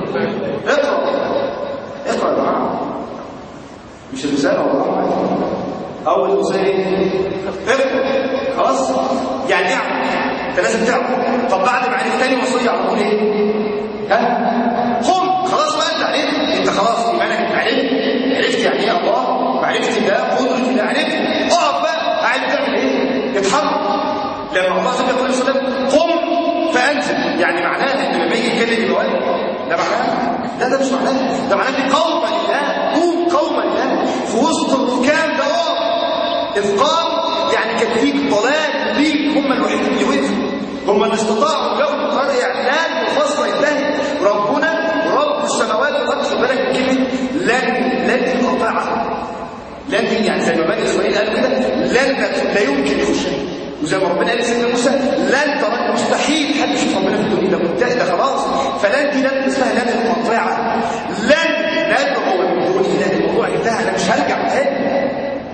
اقرا يا جماعه، مش الرساله والله. اول وصيه اقرا، خلاص يعني اعمل، انت لازم تعمل. طب بعد ما عرفت تاني وصيه على طول ايه؟ ها؟ قم، خلاص بقى انت عرفت، انت خلاص ايمانك عرفت يعني ايه الله، وعرفت ده قدرة الله، عرفت اقف بقى قاعد تعمل ايه؟ اتحرك. لما الله سبحانه وتعالى يقول قم فانزل، يعني معناه ان لما يجي يتكلم يبقى ده معناه؟ لا ده مش معناه، ده معناه ان قوما لله، قوم قوما لله في وسط الركام ده اذ قام، يعني كان فيك ضلال فيك، هم الوحيدين اللي وقفوا، هم اللي استطاعوا ياخدوا قرار اعلان وفصل الله ربنا رب السماوات والارض. خد بالك من كلمه لن تقطعها، لن يعني زي ما بني اسرائيل قالوا كده لن لا يمكن يخش، وزي ما ربنا قال لسيدنا موسى لن ترى، مستحيل حد يشوف ربنا في الدنيا، ده منتهي ده خلاص. فلن دي لن اسمها لن مقطعه، لن ندعو من دون الله، الموضوع انتهى، انا مش هرجع تاني.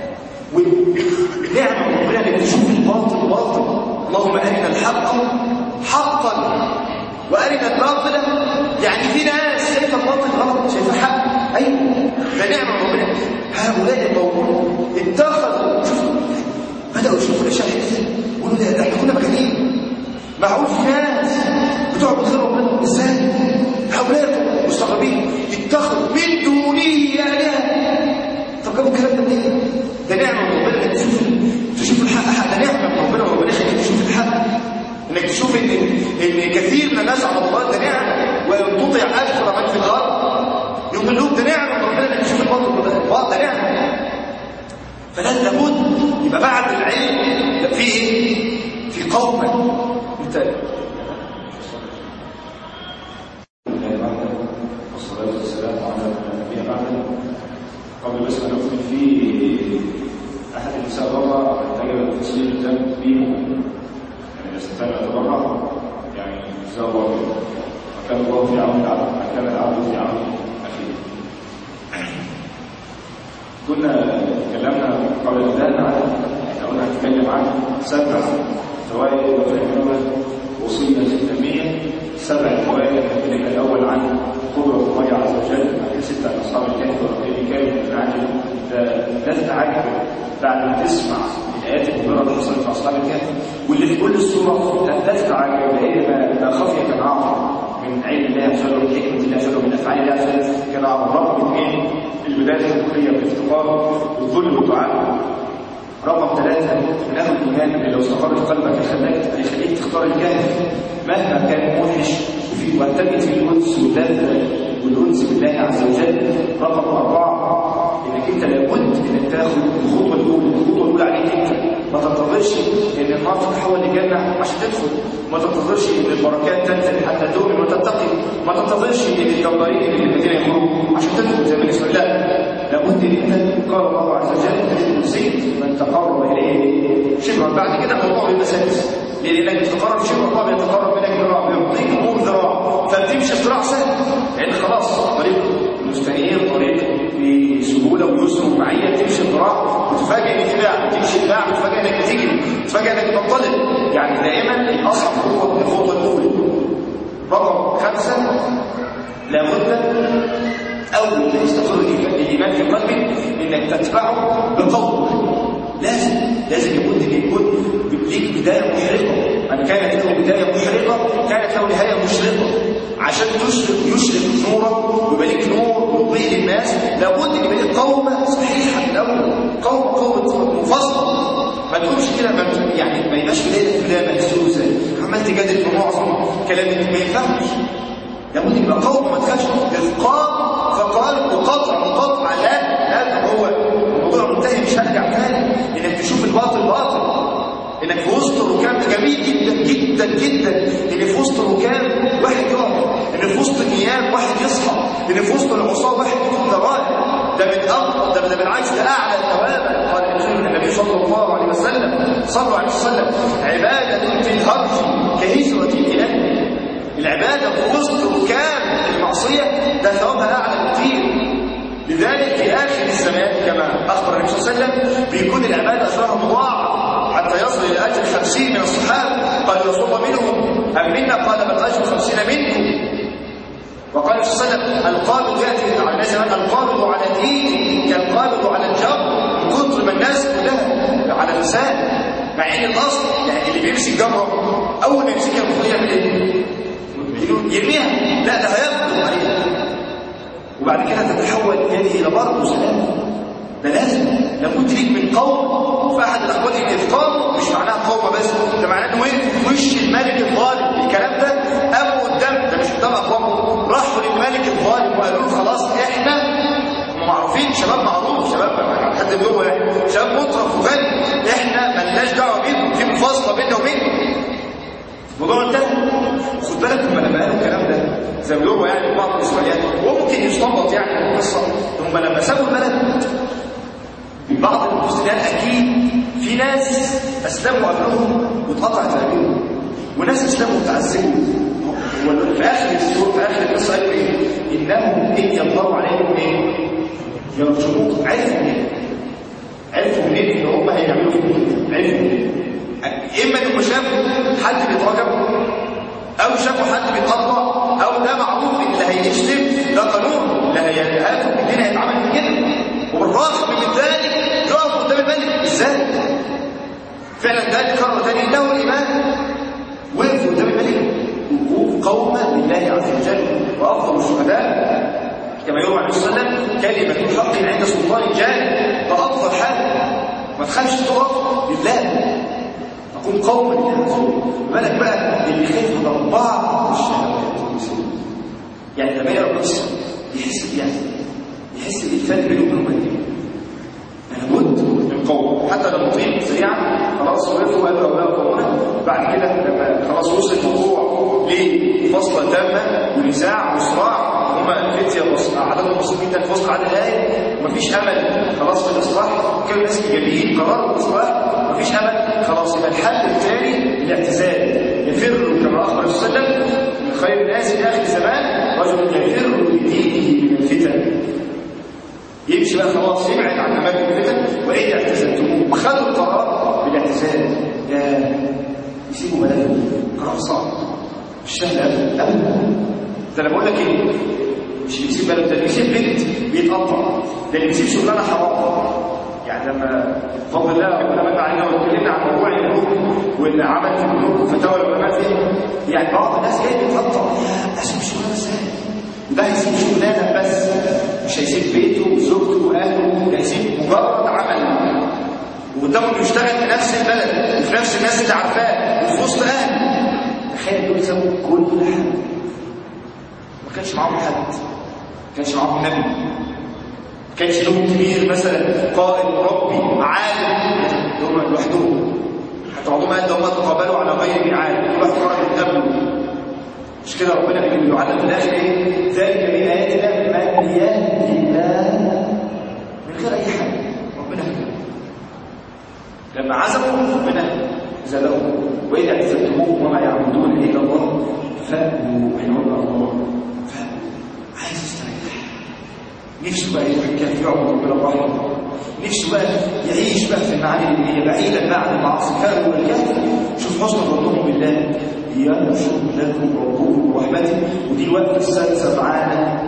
ونعم ربنا انك تشوف الباطل باطل، اللهم ارنا الحق حقا وارنا الباطل، يعني في ناس شايفه الباطل غلط شايفه حق، ايوه ده نعمه ربنا. هؤلاء القوم اتخذوا، بداوا يشوفوا الاشياء يقولوا ده احنا كنا مجانين، معقول في ناس بتعبد غير ربنا ازاي؟ هؤلاء مستغربين اتخذوا من دونه الهه. طب جابوا الكلام ده منين؟ ده نعمه من ربنا انك تشوف الحق حق، ده نعمه من ربنا وربنا يخليك تشوف الحق، انك تشوف ان كثير من الناس على الله، ده نعمه. وان تطع اكثر من في الارض يضلوك، ده نعمه من ربنا انك تشوف الباطل، ده نعمه. فلن لابد يبقى بعد العلم في ايه؟ في قوما بالتالي. والصلاه والسلام على نبينا محمد. قبل بس ان اكمل في احد النساء بره احتاج تسليم الذنب بيهم، يعني استطاع يتبرع يعني جزاه الله خير، وكان الله في عون العبد، كان العبد في عون اخيه. كنا تكلمنا قبل الأذان عن احنا قلنا هنتكلم عن 7 فوائد وفائدة وصية التنمية. 7 فوائد هنتكلم الأول عن قدرة الله عز وجل، بعد 6 عن أصحاب الكهف والرقيب كامل العجل. لا تتعجب بعد ما تسمع الآيات المباركة اللي حصلت في أصحاب الكهف واللي في كل السورة، لا تتعجب لأن ما خفي كان أعظم من علم الله عز وجل وحكمة الله عز وجل ومن أفعال الله عز وجل كان أعظم. رقم 2 البداية الحقيقية بالافتقار والذل والدعاء. رقم 3 من أهل الإيمان اللي لو استقر في قلبك يخليك تختار الكهف مهما كان موحش وتجد في القدس واللذة والأنس بالله عز وجل. رقم 4 إنك أنت لابد إنك تاخد الخطوة الأولى عليك أنت. ما تنتظرش إن النار تتحول لجنة عشان تدخل، ما تنتظرش إن البركات تنزل حتى تؤمن وتتقي، ما تنتظرش إن الجبارين اللي الذين يخرجوا عشان تدخل زي ما اسمه. لا، لابد إن أنت قال الله عز وجل زيد من تقرب إليه شبرا. بعد كده الموضوع يبقى سادس، لأنك تتقرب شبرا الله بيتقرب منك ذراع، بيعطيك أمور ذراع، فبتمشي ذراع سهل لأن خلاص طريق مستنير، طريق بسهولة ويسر ومعية، تمشي ذراع وتفاجئ إنك تباع، تمشي تباع وتفاجئ إنك تجري، تفاجئ إنك تنطلق. يعني دائما الأصعب هو الخطوة الأولى. رقم 5 لابد أول ما يستقر الإيمان في قلبك إنك تتبعه بقوة. لازم يكون ليك بداية محرقة. من كانت له بداية محرقة كانت له نهاية مشرقة. عشان يشرق نورك ويبقى لك نور ويضيء للناس لابد ان يبقى لك قومة صحيحة من الأول، قومة منفصلة. ما تقولش كده يعني ما يبقاش بداية مهزوزة عمال تجادل في معظم كلامك، ما ينفعش. لابد يبقى قومة ما تخافش، إذقام فقال وقطع لا هو الموضوع منتهي، مش هرجع تاني. انك تشوف الباطل باطل، انك في وسط الركام. ده جميل جدا جدا جدا ان في وسط الركام افضل، ده بالعكس ده اعلى الثواب. قال النبي صلى الله عليه وسلم صلوا عليه وسلم عباده في الهرج كهجره اليه. العباده في وسط ركاب المعصيه ده ثوابها اعلى بكثير. لذلك في اخر الزمان كما اخبر النبي صلى الله عليه وسلم بيكون العباده اجرها مضاعف حتى يصل الى اجر 50 من الصحابه. قال رسول الله منهم ام منا؟ قال بل اجر 50 منكم. وقال صلى الله عليه وسلم القابض ياتي على الناس القابض على دينه كالقابض على الجمر، من كثر ما الناس كلها على اللسان. مع ان الاصل يعني اللي بيمسك جمره اول ما يمسكها المفروض يعمل ايه؟ يرميها، لا ده هيقبض عليها وبعد كده تتحول يده الى برد وسلام. ده لازم لابد ليك من قوم. فاحد الاخوات القوم مش معناها قومه بس، ده معناه انه وقف وش الملك الظالم. الكلام ده قاموا قدام، ده مش قدام اقوامهم، راحوا للملك الظالم وقالوا له خلاص احنا معروفين، شباب معروف، شباب حد جوه يعني شباب مطرف وغني، احنا مالناش دعوه بيهم، في مفاصله بيننا وبينهم. الموضوع انتهى. خد بالك هم لما قالوا الكلام ده زي ما بيقولوا يعني بعض الاسرائيليات وممكن يستنبط يعني القصه، هم لما سابوا البلد بعض المسلمين اكيد في ناس اسلموا قبلهم واتقطعت رقبتهم، وناس اسلموا وتعذبوا. في اخر السوره في اخر القصه قالوا ايه؟ انهم ان يظهروا عليهم ايه؟ يرجموك. عرفوا منين ان هم هيعملوا فيهم كده؟ عرفوا منين؟ اما انهم شافوا حد بيترجم او شافوا حد بيتقطع، او ده معروف ان اللي هيشتم ده قانون، اللي هيهاجم الدين هيتعمل كده. وبالرغم من ذلك يقف قدام الملك ازاي؟ فعلا ده كرر تاني له الايمان، وقفوا قدام الملك وقوف قوما لله عز وجل. وافضل الشهداء كما يروى عن النبي صلى الله عليه وسلم كلمه حق عند سلطان جاهل. ده افضل حاجه، ما تخافش تقف لله، تكون قوما لله عز وجل. بالك بقى اللي خايف من بعض الشهوات والمسلمين، يعني لما يقرا القصه يحس بالفرق بينه وبين المدينه. لابد من قوم حتى لو مطيع سريعا خلاص وقفوا قالوا اولاد قومنا. بعد كده لما خلاص وصل الموضوع لفصله تامه ونزاع وصراع، هما الفتيه عددهم بسيط جدا في وسط عدد الايه، ومفيش امل خلاص في الاصلاح. كانوا الناس ايجابيين قرروا الاصلاح، مفيش امل خلاص. يبقى الحل الثاني الاعتزال. يفر كما اخبر صلى الله عليه وسلم من خير الناس في اخر الزمان رجل يفر بدينه من الفتن. يمشي بقى خلاص يبعد عن اماكن الفتن. واذا اعتزلتموه خدوا القرار بالاعتزال، يسيبوا بلدهم. قرار صعب مش سهل ابدا. ده انا بقول لك ايه، مش بيسيب بلد، ده بيسيب بنت بيتقطع، ده اللي بيسيب شغلانه حرام. يعني لما بفضل الله ربنا من علينا واتكلمنا عن موضوع البنوك واللي عمل في البنوك وفتاوى العلماء فيه، يعني بعض الناس جاي بيتقطع اسيب شغلانه ازاي؟ ده هيسيب شغلانه بس، مش هيسيب بيته وزوجته واهله، ده هيسيب مجرد عمل وقدامه انه يشتغل في نفس البلد وفي نفس الناس اللي عارفاه وفي وسط اهله. تخيل دول يسووا كل حاجه، ما كانش معاهم حد، ما كانش معاهم نبي، ما كانش لهم كبير مثلا قائد مربي عالم، هم لوحدهم. حتى بعضهم قال هم تقابلوا على غير ميعاد، كل واحد خرج من قبله. مش كده ربنا بيعلم في الاخر ايه؟ ذلك من ايات الله من يهدي الله من غير اي حاجه. ربنا هداه لما عزموا ربنا زادهم. واذا اعتزلتموهم وما يعبدون الا الله فابوا عباد الله. عايز يستريح، نفسه بقى يروح الكهف يعبد ربنا براحته، نفسه بقى يعيش بقى في المعاني اللي هي بعيدا بقى عن المعاصي. فابوا الكهف. شوف حسن ظنهم بالله، ينشر لكم ربكم برحمته. ودي الوقت السادسه معانا.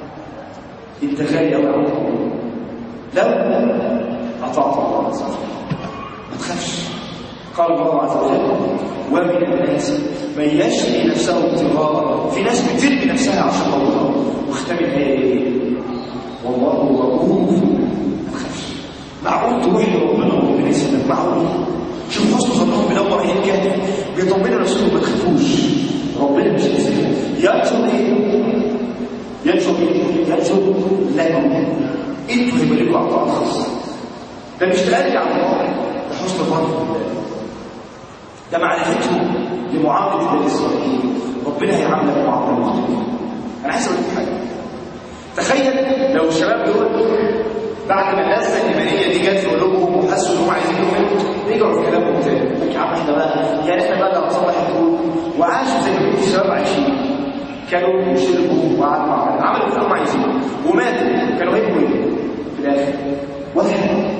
انت غالي قوي على الله لو اطعت الله عز وجل، ما تخافش. قال الله عز وجل ومن الناس من يشري نفسه ابتغاء. في ناس بترمي نفسها عشان الله واختمت هي ايه؟ والله رؤوف. ما تخافش، معقول تروح لربنا وربنا يسلمك، معقول. شوف حسن ظنهم بنور عين كده بيطمنوا نفسهم ما تخافوش، ربنا مش هيسيبهم. ينشر ايه؟ ينشر لكم انتوا هيبقى لكم عطاء خاص. ده مش تأدي على الله، ده حسن ظن بالله، ده معرفتهم لمعامله بني اسرائيل. ربنا هيعاملك معامله مختلفه. انا عايز اقول لك حاجه، تخيل لو الشباب دول بعد ما اللذه الايمانيه دي جت في قلوبهم وحسوا ان هم عايزين يؤمنوا رجعوا في كلامهم تاني. يا عم احنا بقى يعني احنا بقى نصلح الكون وعاشوا زي ما الشباب عايشين، كانوا يشربوا وقعدوا مع بعض، عملوا اللي هم عايزينه وماتوا، كانوا هيبقوا ايه في الاخر؟ ولا حاجه.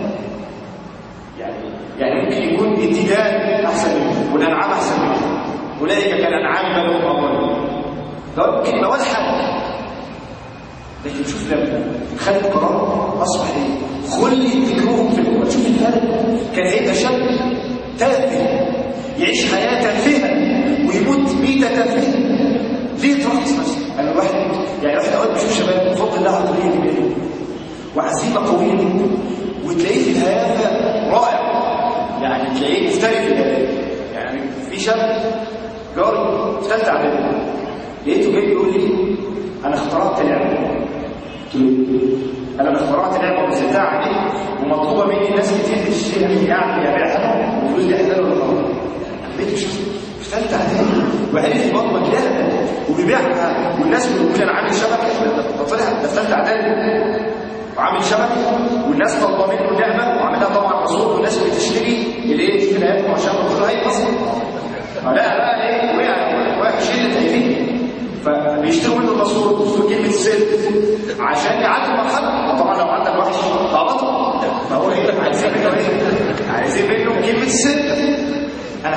يعني ممكن يكون الديدان احسن منهم والانعام احسن منهم، اولئك كالانعام بل هم اضل. ده ممكن يبقى ولا حاجه. لكن شوف لما خد القرار اصبح ايه؟ خلي فكرهم في الأول. شوف الفرق، كان هيبقى شاب تافه يعيش حياه تافهه ويموت ميته تافهه. ليه ترخص نفسك؟ انا الواحد اوقات بشوف شباب بفضل الله عقليه كبيره وعزيمه قويه جدا، وتلاقيه في الهيافه رائع، يعني تلاقيه مفتري في الهيافه. يعني في شاب جاري في ثالثه اعدادي لقيته جاي بيقول لي انا اخترعت لعبه. قلت له انا اخترعت لعبه ونزلتها عليك ومطلوبه مني ناس كتير تشتريها مني، يعني ابيعها والفلوس دي حلال ولا حرام؟ حبيت اشوف في ثالثه اعدادي وعرف برضه لعبه وبيبيعها والناس بتقول انا عامل شبكه. ده طلع ده في ثالثه اعدادي وعامل شبكه والناس طالبه منه اللعبه وعاملها طبعا مصروف والناس بتشتري الايه في الهيئه عشان تقول هي اصلا لا بقى ايه وقع شله تايهين فبيشتروا منه المصروف وكلمه السر عشان يعدي المرحله. طبعا لو عندك وحش هبطه فهو ايه عايزين منه كلمه السر. انا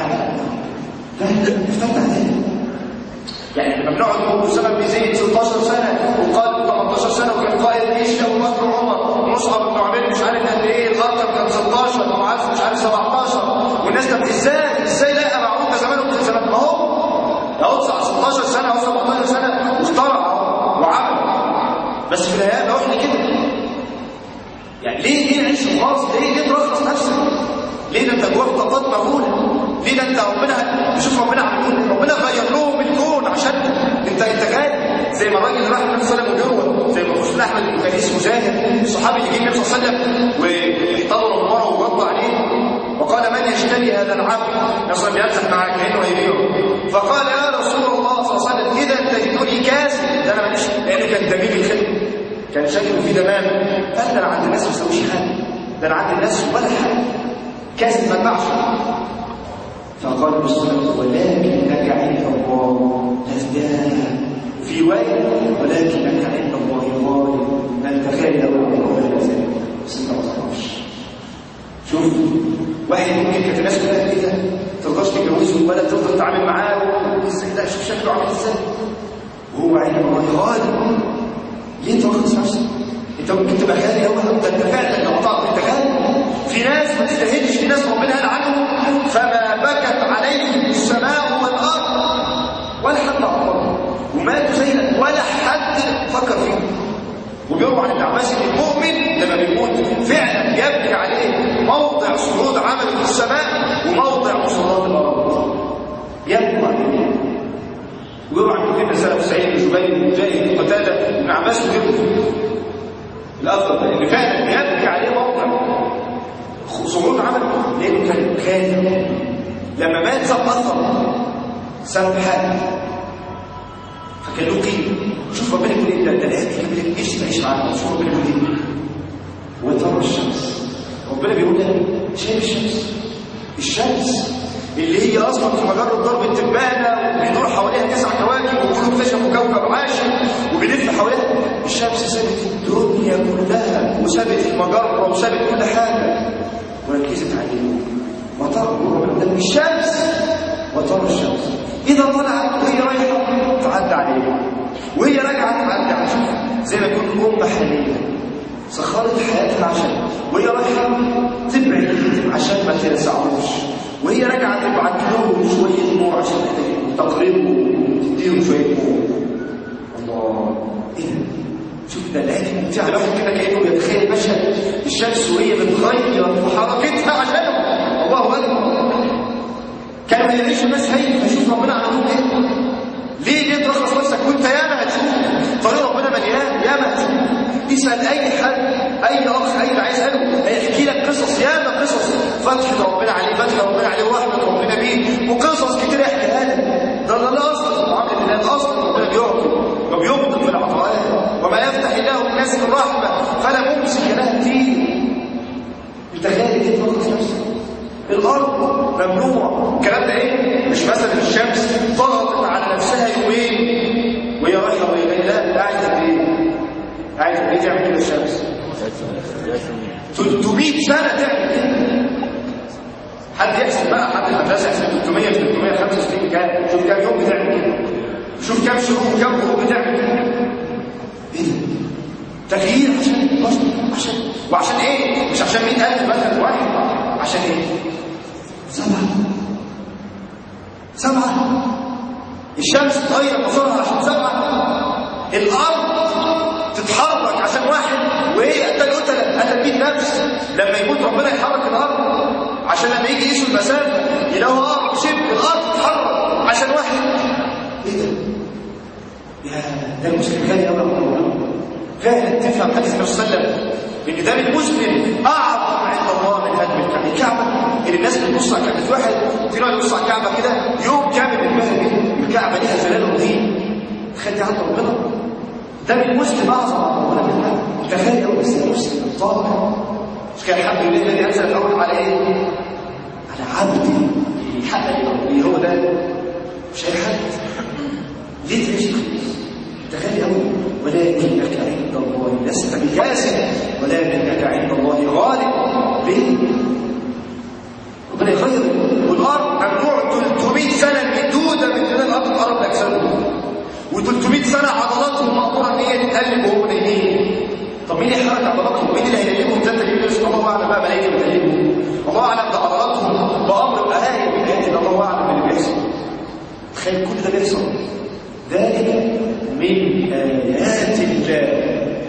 يعني لما بنقعد نقول سبب بيزيد 16 سنه وقائد 18 سنه وكان قائد جيش ابو بكر وعمر مصعب بن عمير مش عارف قد ايه، الغرقد كان 16 ومعاذ مش عارف 17 والناس طب ازاي لا معروف زمانه في زمان ما هو 16 سنه او 17 سنه واخترع وعمل. بس في النهايه لو احنا كده يعني ليه نعيش خلاص؟ ليه ترخص نفسك؟ ليه ده انت جواك طاقات مهوله؟ ليه ده انت ربنا بشوف ربنا عمل ربنا غير لهم الكون عشان انت غالي زي ما الراجل راح النبي صلى الله عليه وسلم وجوه زي ما خصوص احمد بن كريس مجاهد الصحابي اللي جه النبي صلى الله عليه وسلم واحتضر المرء وغضى عليه وقال من يشتري هذا العبد؟ يصل بيمسح معاه كانه هيبيعه. فقال يا رسول الله صلى الله عليه وسلم اذا تجدني كاسب ده انا ماليش لانه كان دميم الخدمه كان شكله فيه دمام. قال انا عند الناس ما بسويش حاجه ده انا عند الناس ولا حاجه كاسب ما اتباعش. فقال المسلم ولكنك عند الله تزداد في وين ولكنك عند الله ظالم من تخيل الله ذلك بس انت ما تعرفش. شوف واحد ممكن كانت الناس كلها كده ترضاش تتجوزه ولا تفضل تتعامل معاه ازاي ده شوف شكله عامل ازاي وهو عند الله ظالم. ليه ترخص نفسك؟ انت ممكن تبقى غالي قوي ده انت فعلا لو طلعت انت غالي. في ناس ما تستاهلش، في ناس ربنا قال عنهم فما بكت عليهم السماء والارض ولا حد عبر وماتوا زينا ولا حد فكر فيه. وبيروى عن ابن عباس ان المؤمن لما بيموت فعلا يبكي عليه موضع صعود عمله في السماء وموضع صعود الارض يبكي عليه. ويروى عن كتب سلف سعيد بن جبير بن مجاهد بن قتاده ابن عباس وغيره الافضل ان فعلا يبكي عليه موضع صعود عمله لانه كان خايف. لما مات ساب اثر ساب حاجه فكان له قيمه. شوف ربنا يقول ايه ده الايات دي كده ايش تعيش معاها. شوف ربنا يقول ايه وترى الشمس. ربنا بيقول لك شايف الشمس اللي هي اصلا في مجرة ضرب التبانه وبيدور حواليها 9 كواكب وكلهم اكتشفوا كوكب عاشر وبيلف حواليها. الشمس سابت الدنيا كلها وسابت المجره وسابت كل حاجه وركزت عليه. وترى الشمس وترى الشمس اذا طلعت وهي رايحه تعدى عليها وهي راجعه تعدى عليها زي ما يكون حاليه سخرت حياتها عشان وهي رايحه تبعد عشان ما تنسعوش وهي راجعه تبعت لهم شويه نور عشان تقربهم وتديهم شويه نور. الله ايه ده؟ شوف ده الايه ممتعه. الواحد كده كانه يتخيل مشهد الشمس وهي بتغير حركتها عشانهم. الله اكبر. كانوا هيعيشوا الناس هايفه. شوف ربنا عملهم ايه. ليه ترخص نفسك وانت ياما هتشوف طريق ربنا مليان ياما هتشوف. اسال اي حد اي اخ اي عايز اساله هيحكي لك قصص ياما قصص فتح ربنا عليه ورحمه ربنا بيه وقصص كتير يحكيها لك. ده اصلا في معامله الله اصلا ربنا بيعطي وبيبطل في العطاءات وما يفتح الله الناس الرحمه فلا ممسك لها فيه بقى ايه؟ مش مثلا الشمس ضغطت على نفسها يومين وهي رايحه وهي جايه، لا قاعده قد ايه؟ قاعده قد ايه تعمل كده الشمس؟ 300 سنه تعمل كده. حد يحسب بقى، حد المدرسه يحسب 300 في 365 كام؟ شوف كام يوم بتعمل كده، شوف كام شهور وكام غروب بتعمل كده. ايه ده؟ تغيير وعشان ايه؟ مش عشان 100,000 مثلا واحد، عشان ايه؟ 7 الشمس تغير مسارها عشان 7 الارض تتحرك عشان واحد، وهي قتل 100 نفس. لما يموت ربنا يحرك الارض عشان لما يجي يقيسوا المسافه يلاقوا ارض شبه الارض تتحرك عشان واحد. ايه ده؟ يا ده المسلم غالي قوي فعلا تفهم حديث النبي صلى الله عليه وسلم ان ده المسلم اعظم عند الله من هدم الكعبه. الكعبه اللي الناس بتبص على كعبه واحد، في ناس بيبص على الكعبه كده يوم كامل بالمهد، الكعبه ليها زلال رهيب. تخيل دي عند ربنا، ده المسلم اعظم عند ربنا من هدم. تخيل قوي بس المسلم الطاهر مش كان الحمد لله الذي انزل الاول على ايه؟ على عبدي يحقق اللي هو ده، مش اي حد. ليه تعيش تخيل قوي؟ ولكنك عند الله لست بكاسب ولكنك عند الله غالب. ليه؟ ربنا يغير والارض ممنوع 300 سنه مدوده من خلال الارض الارض اجسادهم، و300 سنه عضلاتهم مقطوعه ان هي تتقلب وهم نايمين. طب مين اللي يحرك عضلاتهم؟ مين اللي هيقلبهم؟ ده اللي يقول الله اعلم بقى، ملائكه بتقلبهم، الله اعلم بعضلاتهم بامر الايه من ايات الله اعلم باللي بيحصل. تخيل كل ده بيحصل، ذلك من آيات الله.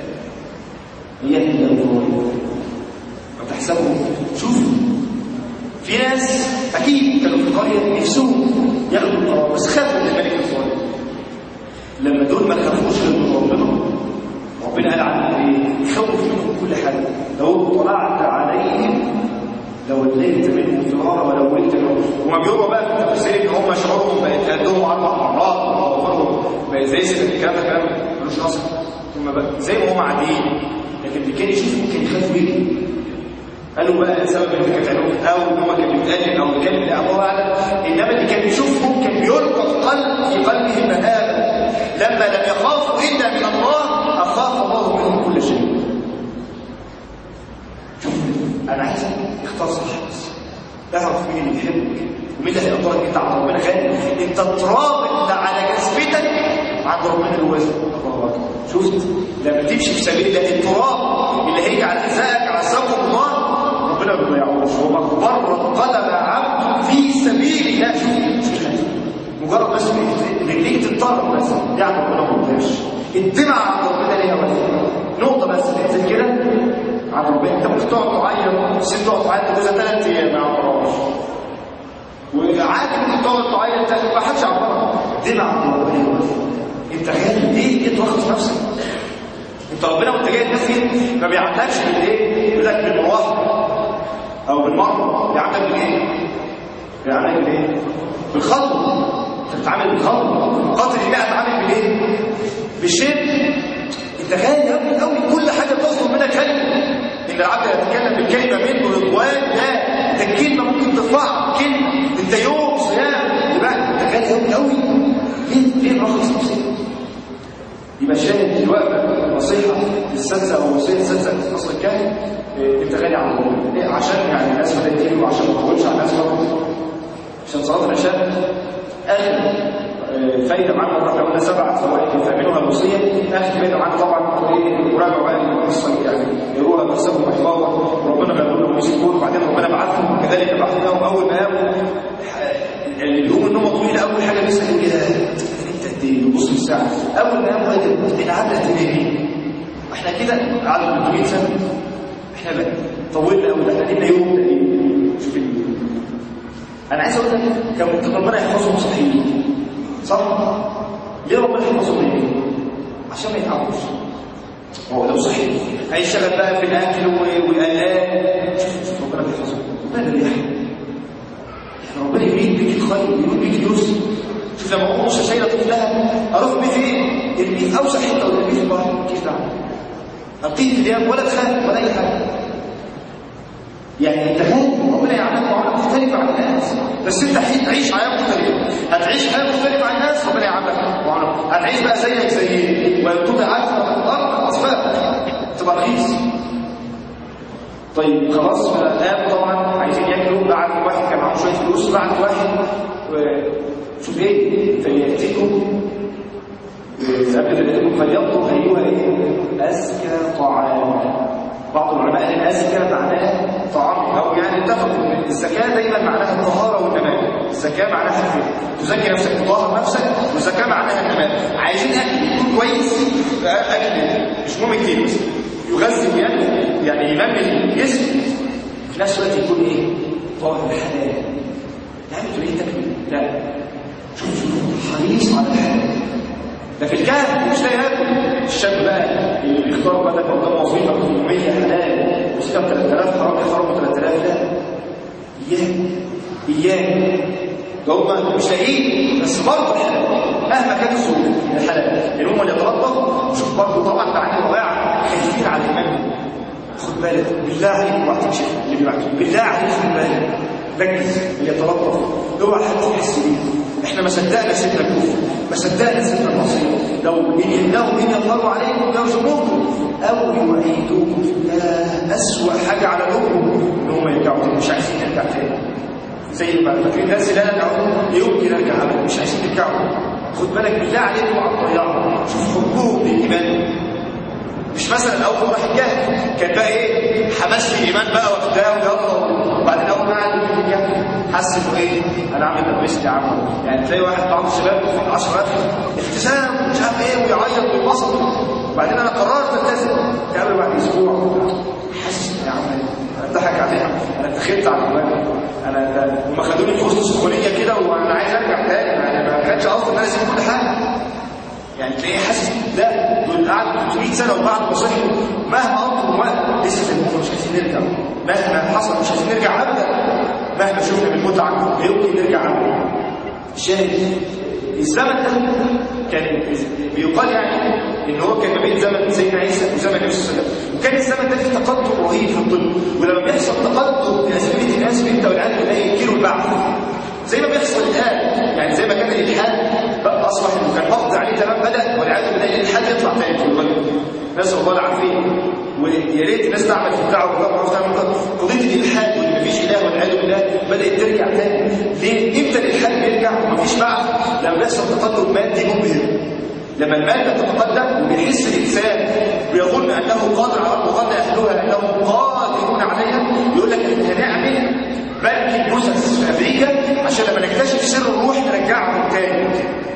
هي الله وتحسبه. شوف في ناس اكيد كانوا في القريه نفسهم ياخدوا القرار بس خافوا من الملك الظالم. لما دول ما خافوش من ربنا قال عنهم ايه؟ يخوف منهم كل حاجه. لو طلعت عليهم لوليت منهم فرارا ولوليت منهم. وما بيقولوا بقى في التفسير ان هم شعورهم بقت قدهم 4 مرات وظهرهم بقى زي سيد الكلام ده كلام ملوش اصل. هم بقى زي ما هم عاديين، لكن اللي كان يشوف ممكن يخافوا يجي. قالوا بقى سبب ان كانت عينهم او ان هو كان بيتقلب او كان الله اعلم، انما اللي كان يشوفهم كان بيلقى في قلبه مهابه. لما لم يخافوا الا من الله اخاف الله منهم كل شيء. انا عايزك اختار صح، اعرف مين اللي يحبك ومين اللي هيقدرك. انت عند ربنا غالي، انت ترابط على جذبتك عند ربنا الوزن. الله اكبر. شفت لما تمشي في سبيل الله التراب اللي هيجي على حذائك عزكم الله ربنا ما بيضيعوش. هو مقبره قدم عبد في سبيل الله. شوف مجرد بس رجليك تتطرب بس يعني ربنا ما بيضيعش. الدمعه عند ربنا ليها وزن، نقطه بس تنزل كده عند ربنا. انت ممكن تقعد تعيط، ست تقعد تعيط جوزها 3 ايام ما يعبرهاش، وعادي ممكن تقعد تعيط ما حدش يعبرها. دمعه عند ربنا. انت غالي ليه تضغط نفسك؟ انت ربنا وانت جاي الناس دي ما بيعاملكش بالايه؟ يقول لك بالمواهب او بالمرض، بيعاملك بالايه؟ بيعاملك بالايه؟ بالخطوه. انت بتتعامل بالخطوه. قاتل الله بتتعامل بالايه؟ بالشد. انت غالي قوي كل حاجه بتصدر منك غالي. ان العبد يتكلم بالكلمه منه رضوان، لا ده الكلمه ممكن ترفعك كلمه. انت يوم صيام يبقى انت غالي قوي. ليه رخص نفسك؟ يبقى شاهد دلوقتي نصيحه للسادسه او وصيه السادسه في فصل الكهف. انت غالي على الله. ليه؟ عشان يعني الناس ما تجيلي وعشان ما تقولش على الناس برضه. عشان صلاه العشاء اخر فايده معانا لو قلنا 7 فوائد تعملوها الوصيه. اخر فايده معانا طبعا مراجعه بقى القصه يعني يروها بحسابهم احفاظا. ربنا بيقول لهم يسكتوا وبعدين ربنا بعثهم كذلك بعثناهم اول ما قاموا اللي بيقوموا ان هم طويل. اول حاجه بيسالوا كده انت قد ايه؟ بص الساعه اول ما قاموا العدد قد ايه؟ احنا كده على 300 سنه احنا بقى طولنا قوي. احنا لينا يوم تقريبا. شوف انا عايز اقول لك كان ممكن ربنا يحفظهم صحيين صح؟ ليه ربنا يحفظهم ليه؟ عشان ما يتعبوش. هو لو صحيح هيشتغل بقى في الاكل والالات. شوف ربنا بيحفظهم. ربنا بيحفظهم. ربنا يريد بيك الخير، يريد بيك اليسر. شوف لما اقوم شايله طفلها اروح بيه فين؟ البيت اوسع حته ولا البيت البحر؟ كيف تعمل؟ القيه في اليوم ولا تخاف ولا اي حاجه. يعني انت غالي ربنا يعلمك معامله مختلفه عن الناس. بس انت عيش حياه مختلفه. هتعيش حياه مختلفه عن الناس ربنا يعاملك معامله. هتعيش بقى زيك زيهم وينقضي عارف الارض اسباب تبقى رخيص. طيب خلاص فالآن طبعا عايزين ياكلوا. بعد واحد كان معاه شويه فلوس، بعد واحد شوف ايه فلياتيكم قبل فلياتيكم فلينظر ايها ايه ازكى طعاما. بعض العلماء قال الازكى معناه طعام، او يعني اتفقوا ان الزكاه دايما معناها الطهاره والنماء. الزكاه معناها تزكي نفسك، تطهر نفسك، والزكاه معناها النماء. عايزين اكل يكون كويس، اكل مش مهم كتير بس يغذي يعني ينمي الجسم، في نفس الوقت يكون ايه؟ طاهر حلال. يعني تقول ايه تاكل؟ لا، شوف حريص على الحلال. ده في الكهف مش لاقي ياكل. الشاب بقى اللي بيختار بقى قدام وظيفه 800 حلال وسكن 3000 حرام يحرموا 3000 لا. اياه ده هم مش لاقيين، بس برضه حلال مهما كانت الظروف الحلال. اللي هم اللي يتلطفوا وشوف برضه طبعا تعالي رائعه خايفين على الايمان. خد بالك بالله عليك وقت مش اللي بيبعته بالله عليك خد بالك ركز اللي يتلطف اوعى حد يحس بيه. احنا ما صدقنا سيدنا الكفر، ما صدقنا سيدنا المصير. لو انهم ان يظهروا عليكم يرجموكم او يعيدوكم في الله. اسوأ حاجه على لهم ان هم يرجعوا تاني، مش عايزين يرجع تاني. زي ما فاكرين الناس اللي رجعوا يمكن نرجع ابدا، مش عايزين يرجعوا. خد بالك بالله عليكم على الطياره، شوف حبهم للايمان. مش مثلا اول ما راح الجهل كان بقى ايه حماس الايمان بقى واخداه ويلا، وبعدين اول ما قعد في الجهل حس انه ايه انا عامل تبريست يا عم. يعني تلاقي واحد بعض الشباب 10,000 التزام مش عارف ايه ويعيط وينبسط، وبعدين انا قررت التزم. تقابله بعد اسبوع حاسس يا عم ضحك عليها، انا اتخذت على الواجب، انا هم خدوني في وسط سخونيه كده وانا عايز ارجع تاني. يعني ما كانش قصدي ان انا اسيب كل حاجه. يعني تلاقيه حاسس لا دول قعدوا 300 سنه وبعد ما صحوا مهما انطوا وقت لسه الموضوع مش عايزين نرجع. مهما حصل مش عايزين نرجع ابدا. مهما شفنا من متعه يمكن نرجع ابدا. الشاهد الزمن ده كان بيقال يعني ان هو كان ما بين زمن سيدنا عيسى وزمن النبي صلى الله عليه وسلم، وكان الزمن ده فيه تقدم رهيب في الطب. ولما بيحصل تقدم في اسئله الناس بيبدا والعيال كلها ينكروا البعث زي ما بيحصل الان. يعني زي ما كان الالحاد بقى اصبح انه كان قبض عليه تمام بدا والعيال بدا الالحاد يطلع تاني في الغد. ناس والله عارفين، ويا ريت الناس تعمل في الدعوه وتعرف تعمل قضيه الالحاد وان مفيش اله والعياذ بالله بدات ترجع تاني. ليه؟ امتى الالحاد بيرجع ومفيش بعث؟ لما بيحصل تقدم مادي مبهر. لما المادة تتقدم وبيحس الإنسان بيظن أنه قادر على وظن أهلها أنهم قادرون عليها، يقول لك إحنا هنعمل بنك الجثث في أمريكا عشان لما نكتشف سر الروح نرجعهم تاني.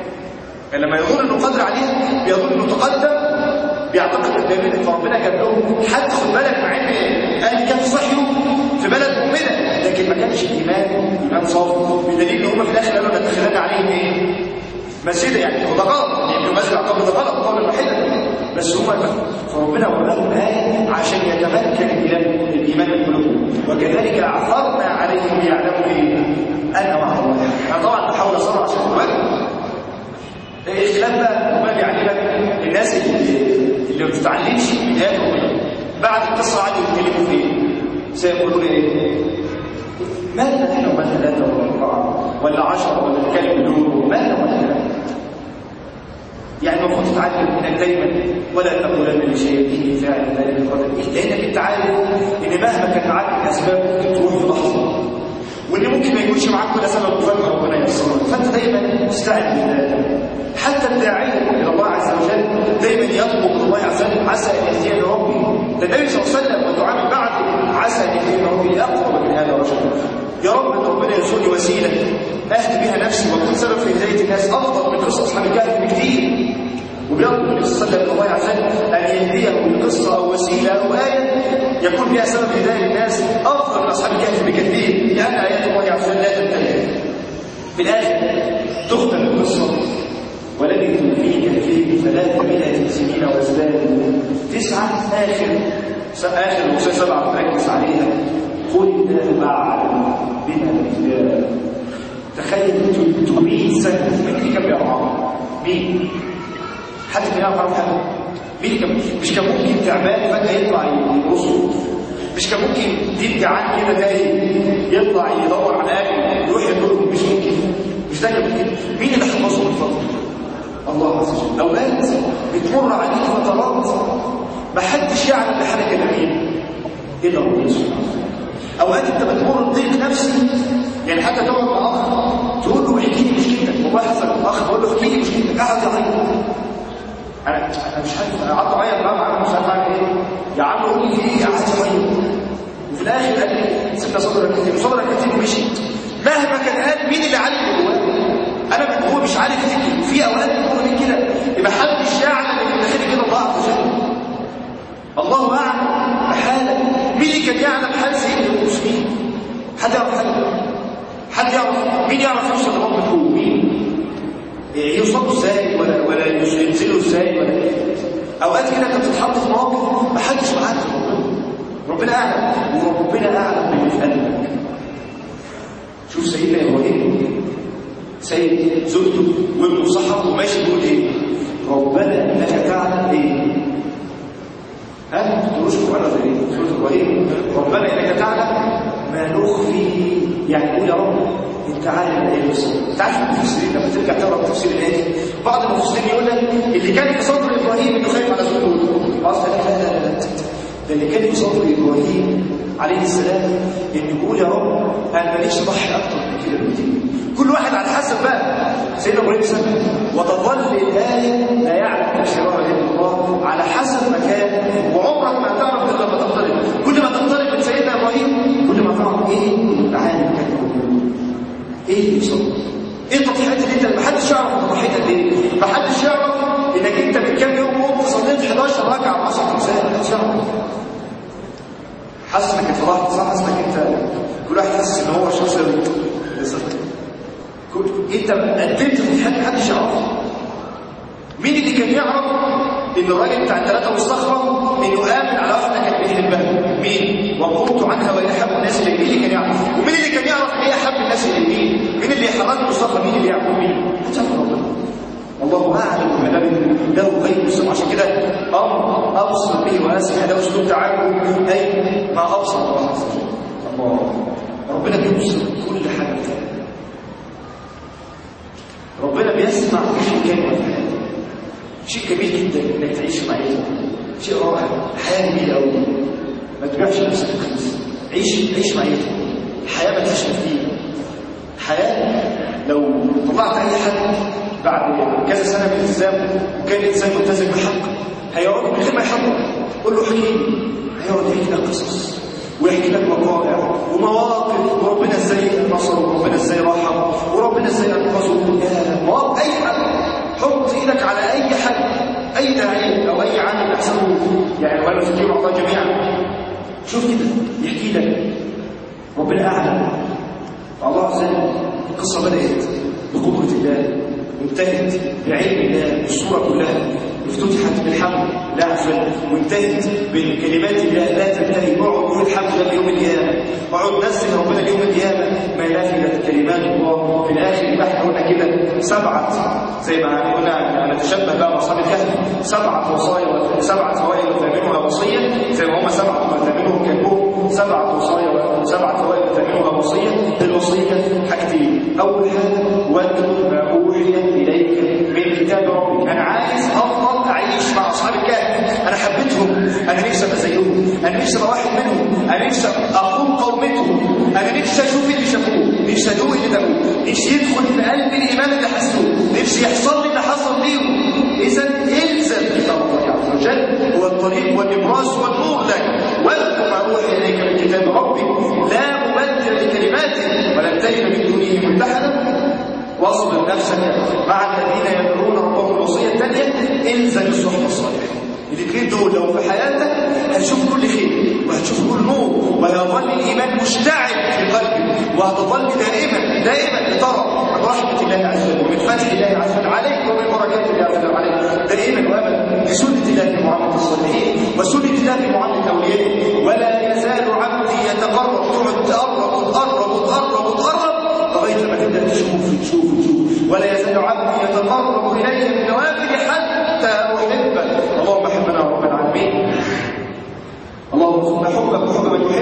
يعني لما يظن أنه قادر عليها بيظن أنه تقدم، بيعتقد ان ربنا جاب لهم حد. خد بالك مع ان اهل الكهف صحيوا في بلد مؤمنه لكن ما كانش ايمان صافي، بدليل ان هم في الاخر قالوا اتخذنا عليهم ايه؟ مسجدا. يعني هو ده غلط، يبقوا مسجد اعتقد ده غلط قولا واحدا، بس هم فربنا وراهم آية عشان يتمكن الايمان من قلوبهم. وكذلك اعثرنا عليهم ليعلموا ايه؟ ان مع الله. انا طبعا بحاول اصرح عشان الوقت اختلاف بقى وما بيعلمك الناس اللي ما بتتعلمش من آيات ربنا بعد القصه عادي يتكلموا في ايه؟ سيقولون ايه؟ مالنا احنا ومال 3 ولا 4 ولا 10 ولا نتكلم بدون مالنا ولا 3. يعني المفروض تتعلم انك دايما ولا تقولن لشيء به فاعل ذلك بقدر، لانك انت عارف ان مهما كان معاك الاسباب ممكن تروح في لحظه، واللي ممكن ما يكونش معاك ولا سبب مفاجاه ربنا ييسرها. فانت دايما تستعد بالله. حتى الداعيه الى الله عز وجل دايما يطلب من الله عز وجل عسى ان يهديني ربي. ده النبي صلى الله عليه وسلم والدعاء من بعد عسى ان يهديني ربي اقرب من هذا رشدا. يا رب ان ربنا يرزقني وسيله اهدي بها نفسي واكون سبب في هدايه الناس افضل من قصه اصحاب الكهف بكثير. وبيطلب النبي صلى الله عليه وسلم الله عز وجل ان يهديه بقصه او وسيله او ايه يكون بها سبب هدايه الناس افضل من اصحاب الكهف بكثير، لان ايات الله عز وجل لا تنتهي. في الاخر تختم القصه ولبثوا في كهفهم 300 سنين وازدادوا 9. اخر الوصيه 7 تركز عليها. قل الله اعلم بما الكتاب. تخيل 300 سنه مين كان بيقرا؟ مين؟ حد كان يعرف حاجه؟ مين كان؟ مش كان ممكن تعبان فجاه يطلع يرصد؟ مش كان ممكن دين جعان كده تاني يطلع يدور على اكل يروح ياكلهم؟ مش ممكن. مش ده كان ممكن. مين اللي حفظه بالفضل؟ الله عز وجل. اوقات بتمر عليك فترات ما حدش يعلم بحالك الامين الا ربنا سبحانه وتعالى. اوقات انت بتمر بضيق نفسي، يعني حتى تقعد مع اخ تقول له احكي لي مشكلتك، والله حصل اخ تقول له احكي لي مشكلتك، قاعد يعيط. انا مش عارف، انا قعدت اعيط معاه، مش عارف اعمل ايه. يا عم قول لي في ايه؟ قعد يعيط. وفي الاخر قال لي سيبنا صدرك كتير، صدرك كتير ومشي. مهما كان قال مين اللي عالج اللي جواه؟ انا هو مش عارف يحكي. وفي اوقات بتمر بيه كده يبقى محدش يعلم ان داخل كده الله عز وجل. الله اعلم بحالك. مين اللي كان يعلم حال سيدنا المسلمين؟ حد يعرف حاجه؟ حد يعرف؟ مين يعرف يوصل لرب الكون؟ مين يوصلوا ازاي ولا ينزلوا ازاي ولا ايه؟ اوقات كده انت بتتحط في موقف ما حدش معاك. ربنا اعلم، وربنا اعلم باللي في قلبك. شوف سيدنا ابراهيم، سيد زوجته وابنه صحر وماشي بيقول ايه؟ ربنا انك تعلم ايه؟ ها؟ تقولوش القرآن ولا ايه؟ سورة ابراهيم، ربنا انك تعلم ما نخفي. يعني قول يا رب انت عالم ايه بالظبط. انت عارف المفسرين لما ترجع تقرا تفسير الايه دي، بعض المفسرين يقول لك اللي كان في صدر ابراهيم انه خايف على زوجته. اصلا لا ده اللي كان في صدر ابراهيم عليه السلام انه يقول يا رب انا ماليش ضحي اكتر من كده بكتير. كل واحد على حسب بقى. سيدنا ابراهيم سمع وتظل الايه لا يعلم تفسيرها الا الله على حسب مكان، وعمرك ما تعرف الا لما تقترب. كل ما تقترب من سيدنا ابراهيم كل ما تعرف ايه معاني كان ايه اللي بيحصل، ايه التضحيات اللي انت ما حدش يعرف تضحيتك ايه. ما حدش يعرف انك انت من كام يوم قمت صليت 11 ركعه ب 10 تمثال. ما حدش يعرف. حاسس انك اتفضحت، صح؟ حاسس انك انت كل واحد حاسس ان هو شخص انت قدمت تضحيات ما حدش يعرفها. مين اللي كان يعرف ان الراجل بتاع الثلاثه والصخره انه امن على واحده كان بيحبها؟ مين؟ وقمت عنها وهي احب الناس اليه. مين اللي كان يعرف؟ ومين اللي كان يعرف ان هي احب الناس اليه؟ مين اللي حرك الصخره؟ مين اللي يعرف؟ مين؟ حتى ربنا. الله اعلم بما له غيب السماء. عشان كده ابصر به واسمع له اسلوب تعامل اي ما ابصر الله عز وجل. الله ربنا بيبصر كل حاجه فيها. ربنا بيسمع كل كلمه في حياتك. شيء كبير جدا انك تعيش مع عيلتك، شيء رائع، حياه جميله قوي. ما تبيعش نفسك الخميس، عيش مع عيلتك. الحياه ما فيهاش تفكير. الحياه لو طلعت اي حد بعد كذا سنه من الالتزام وكان انسان ملتزم بحق هيقعد من غير ما يحضر قول له احكي لي، هيقعد يحكي لك قصص ويحكي لك وقائع ومواقف، وربنا ازاي نصره وربنا ازاي رحم وربنا ازاي انقذه. مواقف اي حد حط ايدك على اي حد، اي داعيه او اي عامل احسنه يعني ولا تجيب الله جميعا. شوف كده يحكي لك ربنا اعلم. الله عز وجل القصه بدات بقدره الله وانتهت بعلم الله. الصوره كلها افتتحت بالحمد لا عفوا وانتهت بكلمات الله لا تنتهي. اقعد قول الحمد لله يوم القيامه، اقعد نزل ربنا يوم القيامه ما نافذت كلمات الله. في الاخر يبقى احنا قلنا كده سبعه زي ما قلنا نتشبه بقى باصحاب الكهف، سبعه وصايا، سبعه فوائد وثامنها وصيه زي ما هم سبعه وثامنهم كلبهم، سبعه وصايا وسبعه فوائد وثامنها وصيه. الوصيه حاجتين، اول حاجه واتل ما اوحي اليك من كتاب ربك. انا عايز افضل اعيش مع اصحاب الكهف، انا حبيتهم، انا نفسي ابقى زيهم، انا نفسي ابقى واحد منهم، انا نفسي اقوم قومتهم، انا نفسي اشوف اللي شافوه، نفسي ادوق اللي داقوه، نفسي يدخل في قلبي الايمان اللي حسوه، نفسي يحصل لي اللي حصل ليهم. اذا الزم كتاب الله عز وجل هو الطريق والنبراس والنور لك. واذكر ما اوحي اليك من كتاب ربك لا مبدل لكلماته ولن تجد من دونه ملتحدا. واصبر نفسك مع الذين يدعون ربهم. الوصيه الثانيه الزم الصحبه الصالحه. الاثنين دول لو في حياتك هتشوف كل خير وهتشوف كل نور وهيظل الايمان مشتعل في قلبك وهتظل دائما ترى من رحمه الله عز وجل ومن فتح الله عز وجل عليك ومن بركات الله عز وجل عليك دائما وابدا بسنه الله في معامله الصالحين وسنه الله في معامله اوليائه. ولا يزال عبدي يتقرب، تقعد لغايه ما تبدا تشوف. ولا يزال عبدي يتقرب الي بالنوافل حتى احبه. اللهم احبنا يا رب العالمين. اللهم ارزقنا حبك وحب من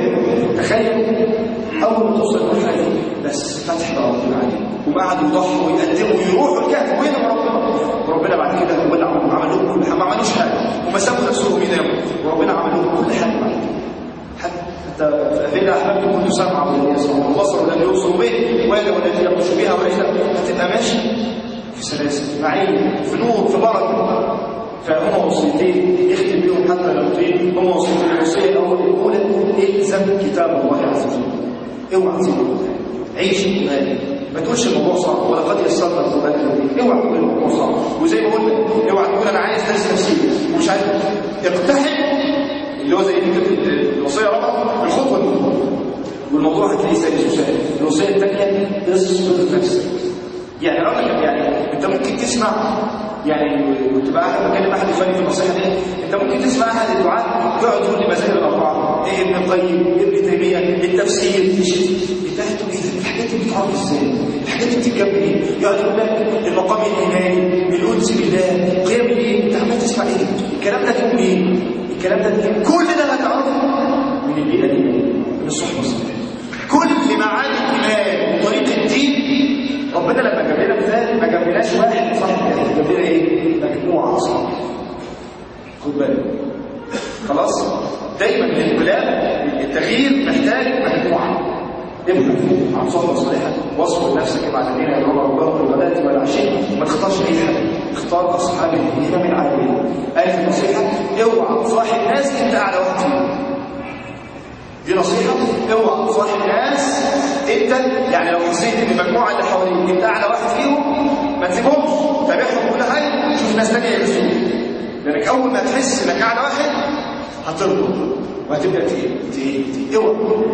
وقعدوا يضحوا ويقدموا ويروحوا الكهف وينهم وربنا بعد كده عمل لهم كل حاجه، ما عملوش حاجه وما سابوا نفسهم يناموا، وربنا عمل لهم كل حاجه بعد كده. حتى فإن أحببتم كنت سمعا ولم يسمعوا وبصرا ولم يبصروا به ويدا والتي يبطش بها ورجلا، هتبقى ماشي في سلاسل معين في نور في بركه. فهم وصيتين يختم بيهم حتى لو طيب، هم وصيتين. الوصيه الاولى الزم كتاب الله عز وجل، اوعى تسيبه، عيش ايمانك، ما تقولش الموضوع صعب ولقد يسرنا القران الكريم، اوعى تقول الموضوع صعب. وزي ما قلنا اوعى تقول انا عايز درس نفسي ومش عايز، اقتحم اللي هو زي الوصيه رقم الخطوه دي، والموضوع هتلاقيه سلس وسهل. الوصيه الثانيه اصبر نفسك. يعني راجل، يعني انت ممكن تسمع، يعني كنت بكلم احد اخواني في النصيحه دي، انت ممكن تسمع احد الدعاء يقعد يقول لي مذاهب الاربعه، ايه ابن القيم، ابن تيميه، التفسير، بتاعته ايه؟ الحاجات دي بتتعرف ازاي؟ الحاجات دي بتتجاب ايه؟ يقعد يقول لك المقام الالهي، الانس بالله، قيام ايه؟ انت عمال تسمع ايه؟ الكلام ده تقول ايه؟ الكلام ده كل ده هتعرفه من البيئه دي، من الصحبه الصالحه. كل معاني الايمان وطريق الدين ربنا لما جاب لنا مثال ما جابلناش واحد صاحب، جاب لنا ايه؟ مجموعه اصحاب. خد بالك خلاص، دايما الانقلاب التغيير محتاج مجموعه. ابحث عن صحبه صالحه واصبر نفسك مع الذين يدعون الله بالغداة والعشي، ما تختارش اي حد، اختار اصحاب الامام العالمين. قال في النصيحه اوعى تصاحب ناس انت اعلى واحد فيهم. دي نصيحه، اوعى تصاحب ناس انت، يعني لو حسيت ان المجموعه اللي حواليك انت اعلى واحد فيهم ما تسيبهمش، تابعهم كل حاجه، شوف ناس ثانيه يرسلوك، لانك اول ما تحس انك اعلى واحد هتربط وهتبدا اوعى.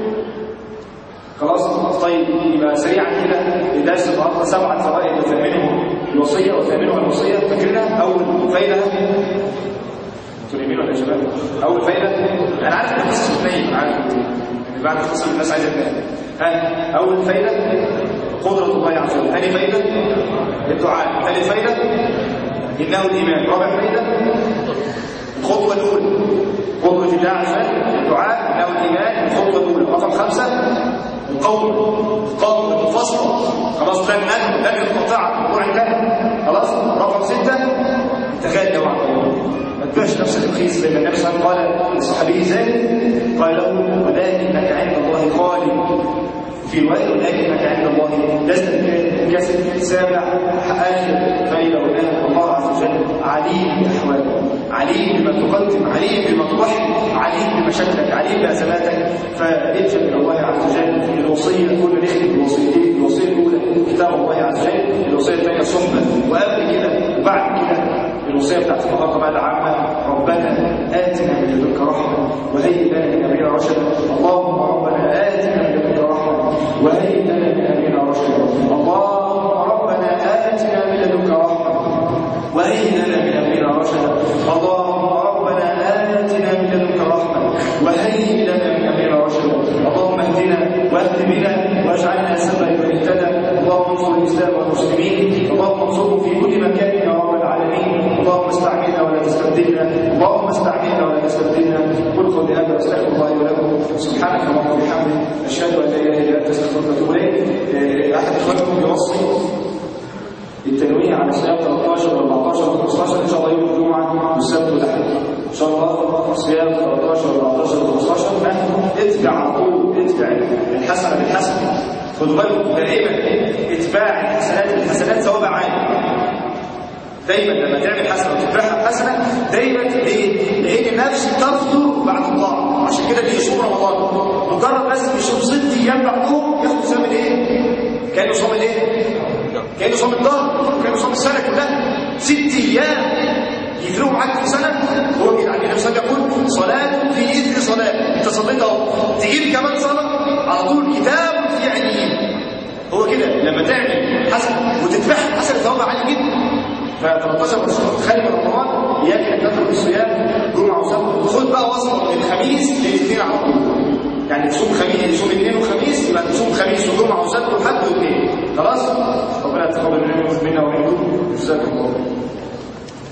خلاص طيب، يبقى سريعا كده درس النهارده 7 فوائد وثامنهم الوصيه وثامنها الوصيه. فاكرينها؟ اول فايده تريمين ولا يا شباب؟ اول فايده، انا عارف ان قصه اثنين، انا عارف ان بعد قصه الناس عايزه تفهم. اول فايده قدره الله عز وجل، ثاني فايده الدعاء، ثالث فايده انه الايمان، رابع فايده الخطوه الاولى قدره الله عز وجل، الدعاء، انه الايمان، الخطوه الاولى. رقم 5 القول المفصل، خلاص لن ينقطع الامور انتهت خلاص. رقم 6 التغير نوعا ما تبقاش نفسك رخيص، زي ما النبي صلى الله عليه وسلم قال لصحابيه زيد، قال له ولكنك عند الله خالد، في روايه ولكنك عند الله لست كاسد. سابع اخر فايده قلناها، الله عز وجل عليم باحوالك، عليم بما تقدم، عليم بما تضحي، عليم بمشاكلك، عليم بازماتك. فالجا الى الله عز وجل. الوصيه كنا نختم بوصيتين، الوصيه الاولى كتاب الله عز وجل، الوصيه الثانيه صحبه، وقبل كده وبعد كده الوصيه بتاعت المقاطعه العامه، ربنا اتنا من لدنك رحمه وهيئ لنا من امرنا رشدا. اللهم ربنا اتنا من لدنك رحمه وهيئ لنا من امرنا رشدا. اللهم ربنا اتنا من لدنك رحمه وهيئ لنا من امرنا رشدا. اللهم ربنا اتنا من لدنك رحمه وهيئ لنا من امرنا رشدا. اللهم اهدنا واهد بنا واجعلنا سببا لمن اهتدى. اللهم انصر الاسلام والمسلمين، اللهم انصرهم في كل مكان يا رب العالمين. اللهم استعملنا ولا تستبدلنا، اللهم استعملنا ولا تستبدلنا. قل قولي هذا واستغفر الله ولكم. سبحانك اللهم وبحمدك، اشهد ان لا اله الا انت، استغفرك واتوب اليك. احد اخوانكم يوصي التنويه على صيام 13 و14 و15 ان شاء الله يوم الجمعه والسبت والاحد ان شاء الله. صيام 13 و14 و15 اتبع على طول، اتبع الحسنه بالحسنه. خدوا بالكم دائما اتباع الحسنات بالحسنات ثواب عالي. دايما لما تعمل حسنه وتتبعها بحسنه دايما، ليه؟ لان النفس تفطر بعد الطاعه. عشان كده اللي يصوم رمضان مجرد بس يصوم 6 ايام بعدهم ياخد ثواب الايه؟ كانه صام الايه؟ كانه صام الدهر، كانه صام السنه كلها. 6 ايام يفرقوا معاك في سنه. هو يعني النبي صلى الله عليه وسلم يقول صلاه في اثر صلاه، انت صليت اهو تجيب كمان صلاه على طول، كتاب في عينين. هو كده لما تعمل حسنه وتتبعها حسنه ثواب عالي جدا. ف13 تخلي من رمضان اياك انك تترك الصيام جمعه وسبت. خد بقى وصفه من الخميس للاثنين على طول، يعني تصوم خميس، تصوم اثنين وخميس، يبقى تصوم خميس وجمعه وسبت وحد واثنين. خلاص ربنا يتقبل منا ومنكم.